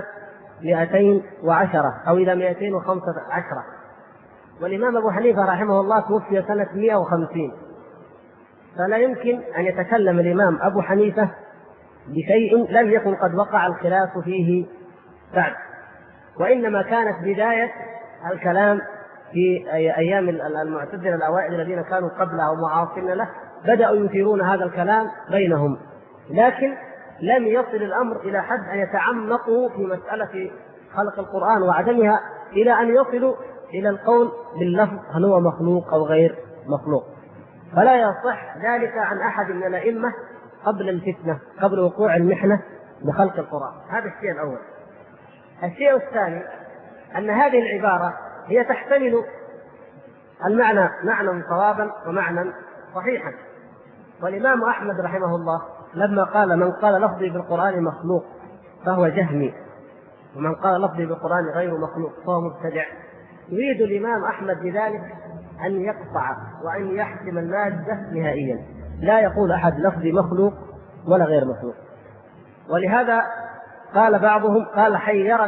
210 أو إلى 215، والإمام أبو حنيفة رحمه الله توفي سنة 150، فلا يمكن أن يتكلم الإمام أبو حنيفة بشيء لم يكن قد وقع الخلاف فيه بعد، وإنما كانت بداية الكلام في أيام المعتزلة الأوائل الذين كانوا قبله ومعاصرين له، بدأوا يثيرون هذا الكلام بينهم، لكن لم يصل الأمر إلى حد أن يتعمقوا في مسألة خلق القرآن وعدمها إلى أن يصلوا إلى القول باللفظ هل هو مخلوق أو غير مخلوق. فلا يصح ذلك عن أحد من الأئمة قبل الفتنة، قبل وقوع المحنة بخلق القرآن. هذا الشيء الأول. الشيء الثاني أن هذه العبارة هي تحتمل المعنى معنى صوابا ومعنى صحيحا. والإمام أحمد رحمه الله لما قال من قال لفظي بالقرآن مخلوق فهو جهمي، ومن قال لفظي بالقرآن غير مخلوق فهو مبتدع، يريد الإمام أحمد بذلك أن يقطع وأن يحسم المادة نهائيا، لا يقول أحد لفظي مخلوق ولا غير مخلوق. ولهذا قال بعضهم قال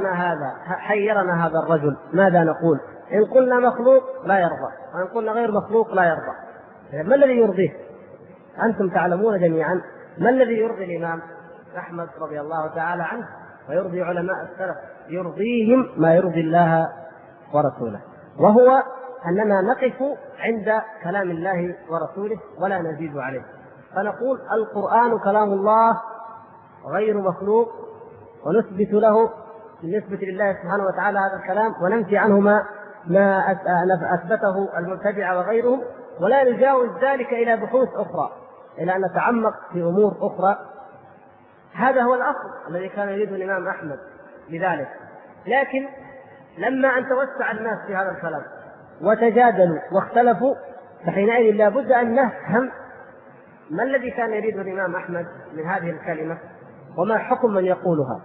حيرنا هذا الرجل ماذا نقول؟ إن قلنا مخلوق لا يرضى، وإن قلنا غير مخلوق لا يرضى. ما الذي يرضيه؟ أنتم تعلمون جميعا ما الذي يرضي الإمام أحمد رضي الله تعالى عنه ويرضي علماء السلف؟ يرضيهم ما يرضي الله ورسوله، وهو أننا نقف عند كلام الله ورسوله ولا نزيد عليه، فنقول القرآن كلام الله غير مخلوق، ونثبت له بالنسبة لله سبحانه وتعالى هذا الكلام، وننفي عنه ما أثبته المبتدعة وغيرهم، ولا نجاوز ذلك إلى بحوث أخرى، إلى أن نتعمق في أمور أخرى. هذا هو الأصل الذي كان يريده الإمام أحمد بذلك. لكن لما أن توسع الناس في هذا الكلام وتجادلوا واختلفوا، فحينئذ لا بد أن نفهم ما الذي كان يريده الإمام أحمد من هذه الكلمة وما حكم من يقولها.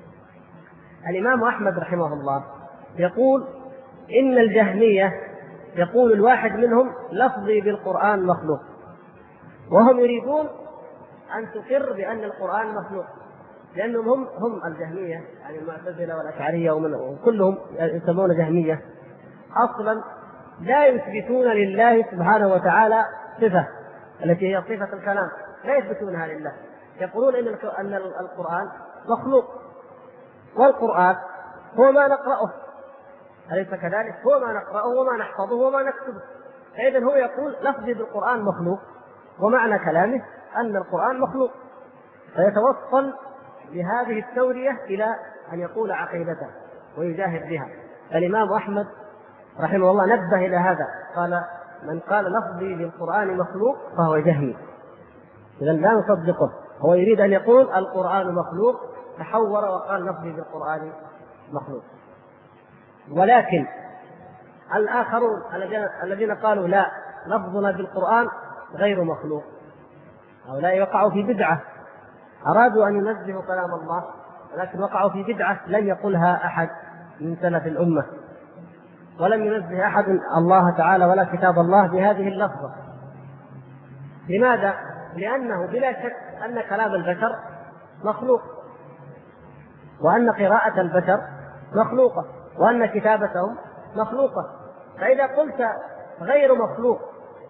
الإمام أحمد رحمه الله يقول إن الجهمية يقول الواحد منهم لفظي بالقرآن مخلوق، وهم يريدون أن تقر بأن القرآن مخلوق، لأنهم هم الجهمية، يعني المعتزلة والأشعرية وكلهم يسمون جهمية، أصلا لا يثبتون لله سبحانه وتعالى صفة التي هي صفة الكلام، لا يثبتونها لله، يقولون أن القرآن مخلوق، والقرآن هو ما نقرأه، أليس كذلك؟ هو ما نقرأه وما نحفظه وما نكتبه. فإذا هو يقول لفظي بالقرآن مخلوق، ومعنى كلامه أن القرآن مخلوق، فيتوصل بهذه التورية إلى أن يقول عقيدته ويجاهد بها. الإمام أحمد رحمه الله نبه إلى هذا، قال من قال لفظي بالقرآن مخلوق فهو جهمي، إذا لا نصدقه، هو يريد أن يقول القرآن مخلوق، تحور وقال لفظي بالقرآن مخلوق. ولكن الآخرون الذين قالوا لا لفظنا بالقرآن غير مخلوق، هؤلاء يقعوا في بدعة، أرادوا أن ينزهوا كلام الله، ولكن وقعوا في بدعة لم يقلها أحد من سلف الأمة، ولم ينزه أحد الله تعالى ولا كتاب الله بهذه اللفظة. لماذا؟ لأنه بلا شك أن كلام البشر مخلوق، وأن قراءة البشر مخلوقة، وأن كتابتهم مخلوقة. فإذا قلت غير مخلوق،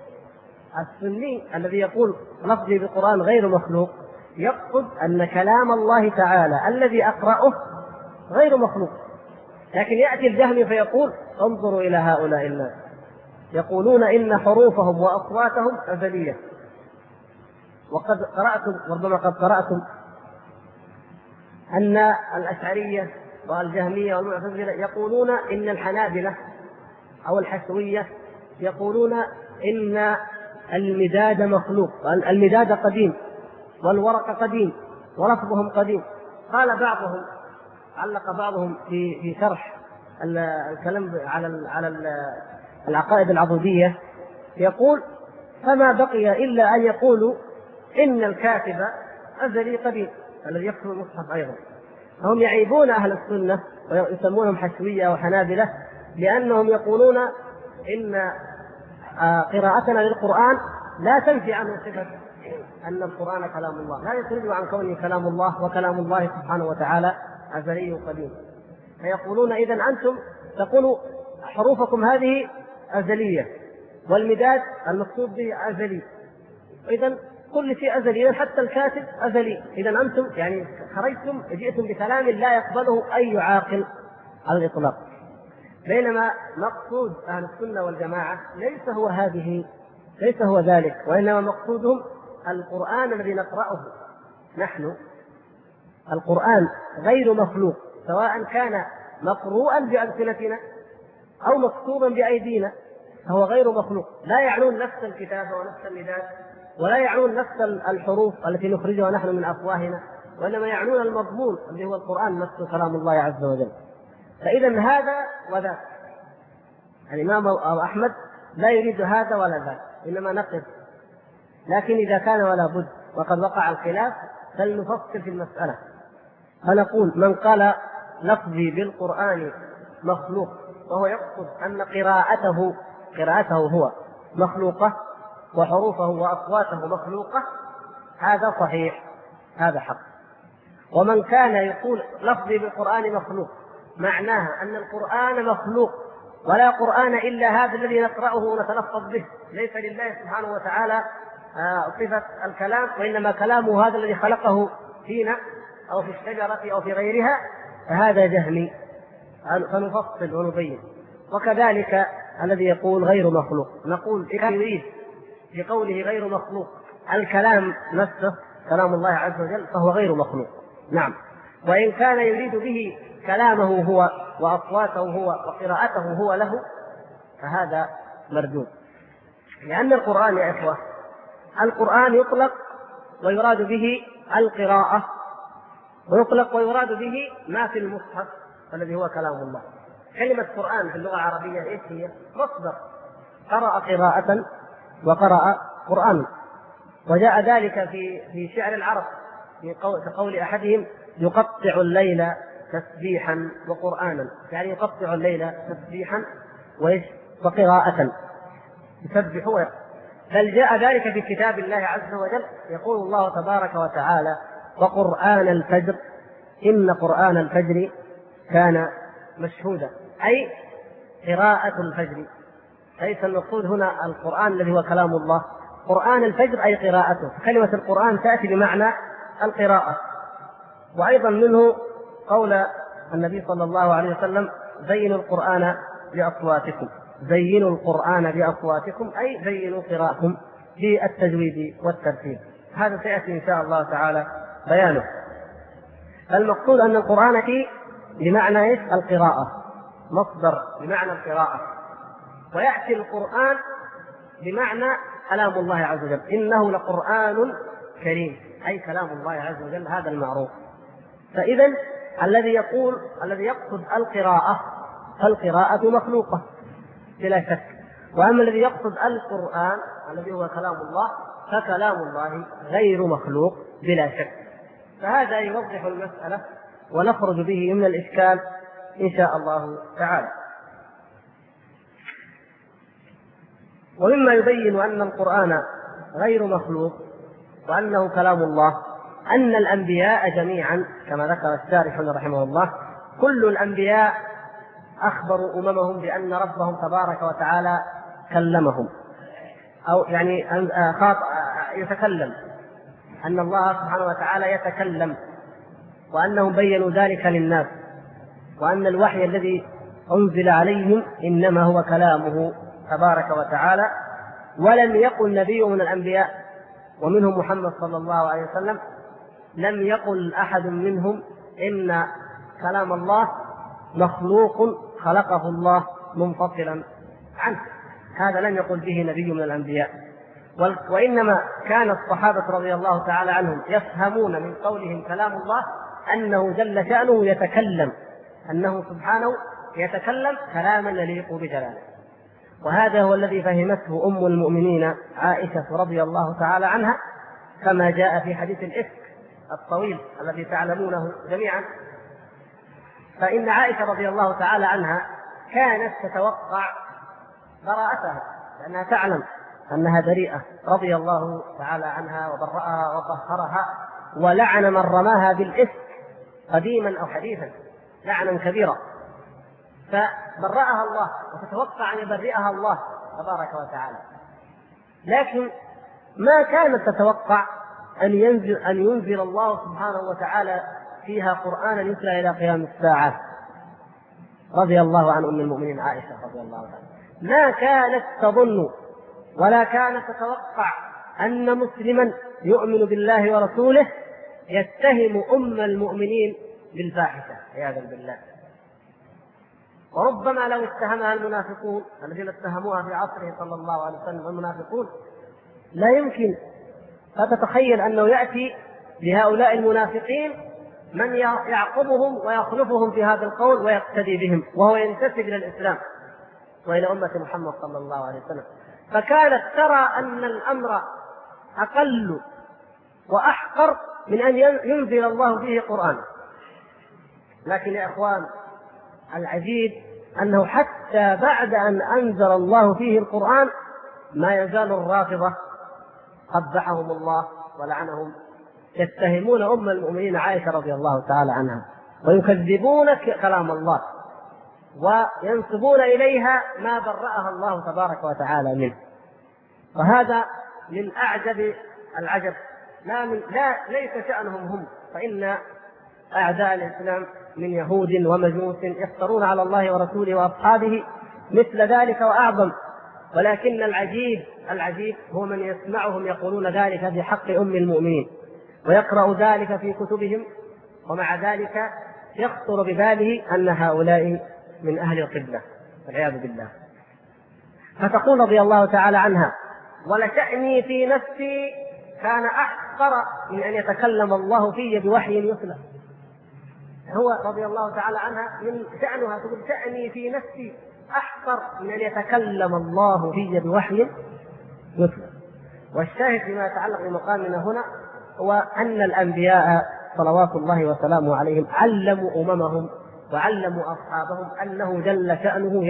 السني الذي يقول لفظي بالقرآن غير مخلوق يقصد أن كلام الله تعالى الذي أقرأه غير مخلوق. لكن يأتي الجهمي فيقول انظروا إلى هؤلاء الناس يقولون إن حروفهم وأصواتهم أزلية، وقد قرأتم وربما قد قرأتم أن الأشعرية والجهمية والمعتزلة يقولون إن الحنابلة أو الحشوية يقولون إن المداد مخلوق، المداد قديم والورق قديم ولفظهم قديم. قال بعضهم، علق بعضهم في شرح الكلام على العقائد العبودية، يقول: فما بقي إلا أن يقولوا إن الكاتب أزلي قديم الذي يكتب المصحف أيضا. هم يعيبون أهل السنة ويسمونهم حشوية وحنابلة، لأنهم يقولون إن قراءتنا للقرآن لا تنفي عنه صفة أن القرآن كلام الله، لا يخرج عن كونه كلام الله، وكلام الله سبحانه وتعالى أزلي قديم. فيقولون: إذن أنتم تقولوا حروفكم هذه أزلية، والمداد المقصود به أزلي، إذن كل شيء أزلي، حتى الكاتب أزلي، إذن أنتم يعني خرجتم جئتم بكلام لا يقبله أي عاقل على الإطلاق. بينما مقصود أهل السنة والجماعة ليس هو ذلك، وإنما مقصودهم القرآن الذي نقرأه نحن. القرآن غير مخلوق، سواء كان مقروءا بألسنتنا أو مكتوبا بأيدينا، فهو غير مخلوق. لا يعنون نفس الكتابة ونفس المداد، ولا يعنون نفس الحروف التي نخرجها نحن من أفواهنا، وإنما يعنون المضمون الذي هو القرآن نفسه كلام الله عز وجل. فإذا هذا وذاك، الإمام أبو أحمد لا يريد هذا ولا ذاك، إنما نقف. لكن إذا كان ولا بد وقد وقع الخلاف فلنفصل في المسألة، فنقول: من قال لفظي بالقرآن مخلوق وهو يقصد أن قراءته هو مخلوقة وحروفه وأصواته مخلوقة، هذا صحيح، هذا حق. ومن كان يقول لفظي بالقرآن مخلوق معناها أن القرآن مخلوق ولا قرآن إلا هذا الذي نقرأه ونتلفظ به، ليس لله سبحانه وتعالى صفة الكلام، وإنما كلامه هذا الذي خلقه فينا أو في الشجرة أو في غيرها، فهذا جهمي، فنفصل ونبين. وكذلك الذي يقول غير مخلوق، نقول إذا يريد بقوله غير مخلوق الكلام نفسه كلام الله عز وجل فهو غير مخلوق، نعم. وإن كان يريد به كلامه هو وأصواته هو وقراءته هو له، فهذا مردود. لأن القرآن يا إخوة، القرآن يطلق ويراد به القراءة، ويطلق ويراد به ما في المصحف الذي هو كلام الله. كلمة قرآن في اللغة العربية إيش هي؟ مصدر، قرأ قراءة وقرأ قرآن. وجاء ذلك في شعر العرب كقول أحدهم: يقطع الليل تسبيحا وقرآنا، يعني يقطع الليل تسبيحا وقراءة، يسبح. بل جاء ذلك في كتاب الله عز وجل، يقول الله تبارك وتعالى: وقرآن الفجر إن قرآن الفجر كان مشهودا، أي قراءة الفجر. ليس المقصود هنا القرآن الذي هو كلام الله، قرآن الفجر أي قراءته. كلمة القرآن تأتي بمعنى القراءة. وأيضا منه قول النبي صلى الله عليه وسلم: زينوا القرآن بأصواتكم، زينوا القرآن بأصواتكم، أي زينوا قراءتكم بالتجويد والترتيب. هذا سيأتي إن شاء الله تعالى بيانه. المقصود أن القرآن فيه بمعنى إيش؟ القراءة، مصدر بمعنى القراءة. ويأتي القرآن بمعنى كلام الله عز وجل، إنه لقرآن كريم، أي كلام الله عز وجل، هذا المعروف. فإذا الذي يقصد القراءة فالقراءة مخلوقة بلا شك، وأما الذي يقصد القرآن الذي هو كلام الله فكلام الله غير مخلوق بلا شك. فهذا يوضح المسألة ونخرج به من الإشكال إن شاء الله تعالى. ومما يبين أن القرآن غير مخلوق وأنه كلام الله أن الأنبياء جميعا كما ذكر الشارح رحمه الله، كل الأنبياء أخبروا أممهم بأن ربهم تبارك وتعالى كلمهم، أو يعني يتكلم، أن الله سبحانه وتعالى يتكلم، وأنهم بيّنوا ذلك للناس، وأن الوحي الذي أنزل عليهم إنما هو كلامه تبارك وتعالى. ولم يقل نبي من الأنبياء ومنهم محمد صلى الله عليه وسلم، لم يقل أحد منهم إن كلام الله مخلوق خلقه الله منفصلا عنه، هذا لم يقل به نبي من الأنبياء. وإنما كان الصحابة رضي الله تعالى عنهم يفهمون من قولهم كلام الله أنه جل شأنه يتكلم، أنه سبحانه يتكلم كلاما يليق بجلاله. وهذا هو الذي فهمته أم المؤمنين عائشة رضي الله تعالى عنها، كما جاء في حديث الإفك الطويل الذي تعلمونه جميعا. فإن عائشة رضي الله تعالى عنها كانت تتوقع براءتها، لأنها تعلم أنها بريئة رضي الله تعالى عنها وبرأها وطهرها، ولعن من رماها بالإفك قديما أو حديثا لعنا كبيرا، فبرأها الله وتتوقع أن يبرئها الله تبارك وتعالى. لكن ما كانت تتوقع أن ينزل الله سبحانه وتعالى فيها قرآنا يتلى إلى قيام الساعة، رضي الله عن أم المؤمنين عائشة رضي الله عنها. ما كانت تظن ولا كانت تتوقع أن مسلما يؤمن بالله ورسوله يتهم أم المؤمنين بالفاحشة عياذا بالله. وربما لو اتهمها المنافقون الذين اتهموها في عصره صلى الله عليه وسلم والمنافقون، لا يمكن أن تتخيل أنه يأتي لهؤلاء المنافقين من يعقبهم ويخلفهم في هذا القول ويقتدي بهم، وهو ينتسب إلى الإسلام وإلى أمة محمد صلى الله عليه وسلم. فكانت ترى أن الأمر أقل وأحقر من أن ينزل الله فيه قرآن. لكن يا إخوان، العجيب أنه حتى بعد أن أنزل الله فيه القرآن ما يزال الرافضة قبحهم الله ولعنهم يتهمون أم المؤمنين عائشة رضي الله تعالى عنها، ويكذبون كلام الله وينسبون إليها ما برأها الله تبارك وتعالى منه. وهذا من أعجب العجب، ليس شأنهم هم، فإن أعداء الإسلام من يهود ومجوس يفترون على الله ورسوله وأصحابه مثل ذلك وأعظم. ولكن العجيب هو من يسمعهم يقولون ذلك في حق أم المؤمنين ويقرأ ذلك في كتبهم، ومع ذلك يخطر بباله أن هؤلاء من أهل القبلة والعياذ بالله. فتقول رضي الله تعالى عنها: ولشأني في نفسي كان أحقر من أن يتكلم الله في بوحي يتلى. هو رضي الله تعالى عنها من شأنها تقول: شأني في نفسي أحقر من أن يتكلم الله في بوحي يتلى. والشاهد فيما يتعلق بمقامنا هنا هو أن الأنبياء صلوات الله وسلامه عليهم علموا أممهم وعلموا أصحابهم أنه جل شأنه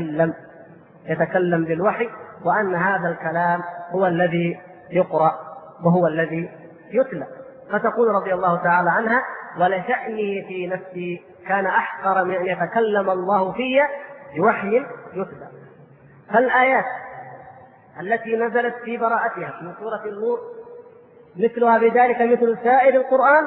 يتكلم بالوحي، وأن هذا الكلام هو الذي يقرأ وهو الذي يتلى. فتقول رضي الله تعالى عنها: ولشأني في نفسي كان أحقر من أن يتكلم الله في بوحي يتلى. فالآيات التي نزلت في براءتها من سورة النور مثلها بذلك مثل سائر القرآن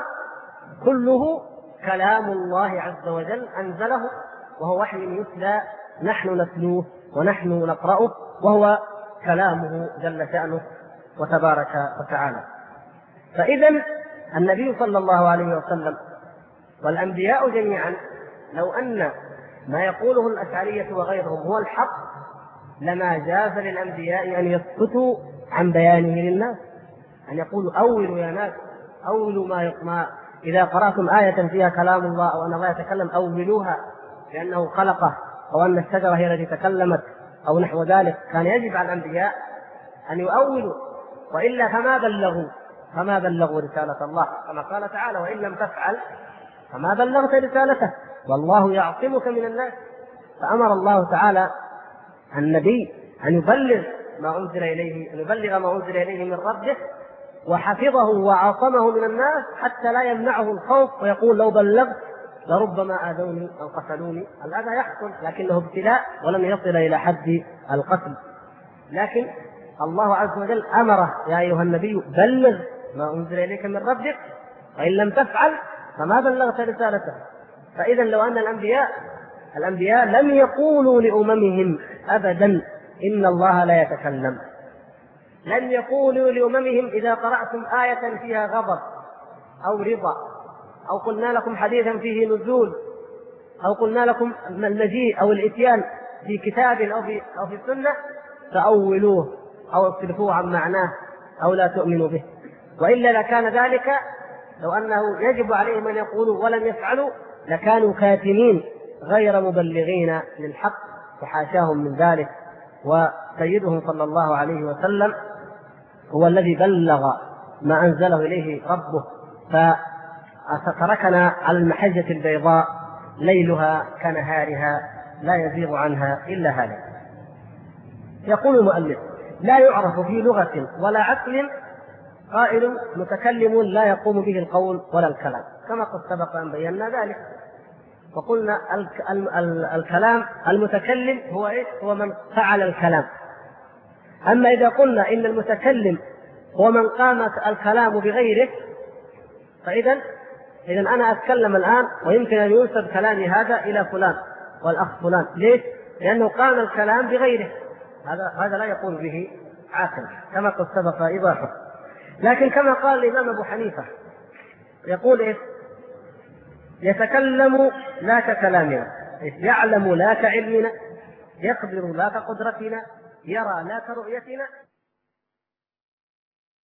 كله كلام الله عز وجل أنزله، وهو وحي يتلى نحن نتلوه ونحن نقرأه، وهو كلامه جل شأنه وتبارك وتعالى. فإذا النبي صلى الله عليه وسلم والأنبياء جميعا لو أن ما يقوله الأشعرية وغيرهم هو الحق لما جاز للأنبياء أن يسكتوا عن بيانه للناس، أن يقولوا: أولوا يا ناس، أولوا ما إذا قرأتم آية فيها كلام الله أو أن الله يتكلم أولوها لأنه خلقه، أو أن الشجرة هي التي تكلمت أو نحو ذلك. كان يجب على الأنبياء أن يؤولوا، وإلا فما بلغوا رسالة الله، كما قال تعالى: وإن لم تفعل فما بلغت رسالته والله يعصمك من الناس. فأمر الله تعالى النبي أن يبلغ ما أنزل إليه من ربه، وحفظه وعصمه من الناس حتى لا يمنعه الخوف ويقول: لو بلغت لربما آذوني أو قتلوني. الأذى يحصل لكنه ابتلاء ولم يصل إلى حد القتل. لكن الله عز وجل أمره: يا أيها النبي بلغ ما أنزل إليك من ربك وإن لم تفعل فما بلغت رسالته. فإذا لو أن الأنبياء لم يقولوا لأممهم أبدا إن الله لا يتكلم، لم يقولوا لأممهم إذا قرأتم آية فيها غضب أو رضا، أو قلنا لكم حديثا فيه نزول، أو قلنا لكم المجيء أو الإتيان في كتاب أو في السنة، فأولوه أو اختلفوا عن معناه أو لا تؤمنوا به، وإلا لكان ذلك لو أنه يجب عليهم أن يقولوا ولم يفعلوا لكانوا كاتمين غير مبلغين للحق، وحاشاهم من ذلك. وسيدهم صلى الله عليه وسلم هو الذي بلغ ما أنزله إليه ربه، فتركنا على المحجة البيضاء ليلها كنهارها لا يزيغ عنها إلا هالك. يقول المؤلف: لا يعرف في لغة ولا عقل قائل متكلم لا يقوم به القول ولا الكلام، كما قد سبق أن بينا ذلك. وقلنا الكلام المتكلم هو إيه؟ هو من فعل الكلام. أما إذا قلنا إن المتكلم هو من قام الكلام بغيره، فإذا أنا أتكلم الآن ويمكن أن ينسب كلامي هذا إلى فلان والأخ فلان. ليش؟ لأنه قام الكلام بغيره، هذا لا يقول به عاقل كما قد سبق إيضاحه. لكن كما قال الإمام أبو حنيفة يقول إيه؟ يتكلم لا ككلامنا، يعلم لا كعلمنا، يقدر لا كقدرتنا، يرى لا كرؤيتنا.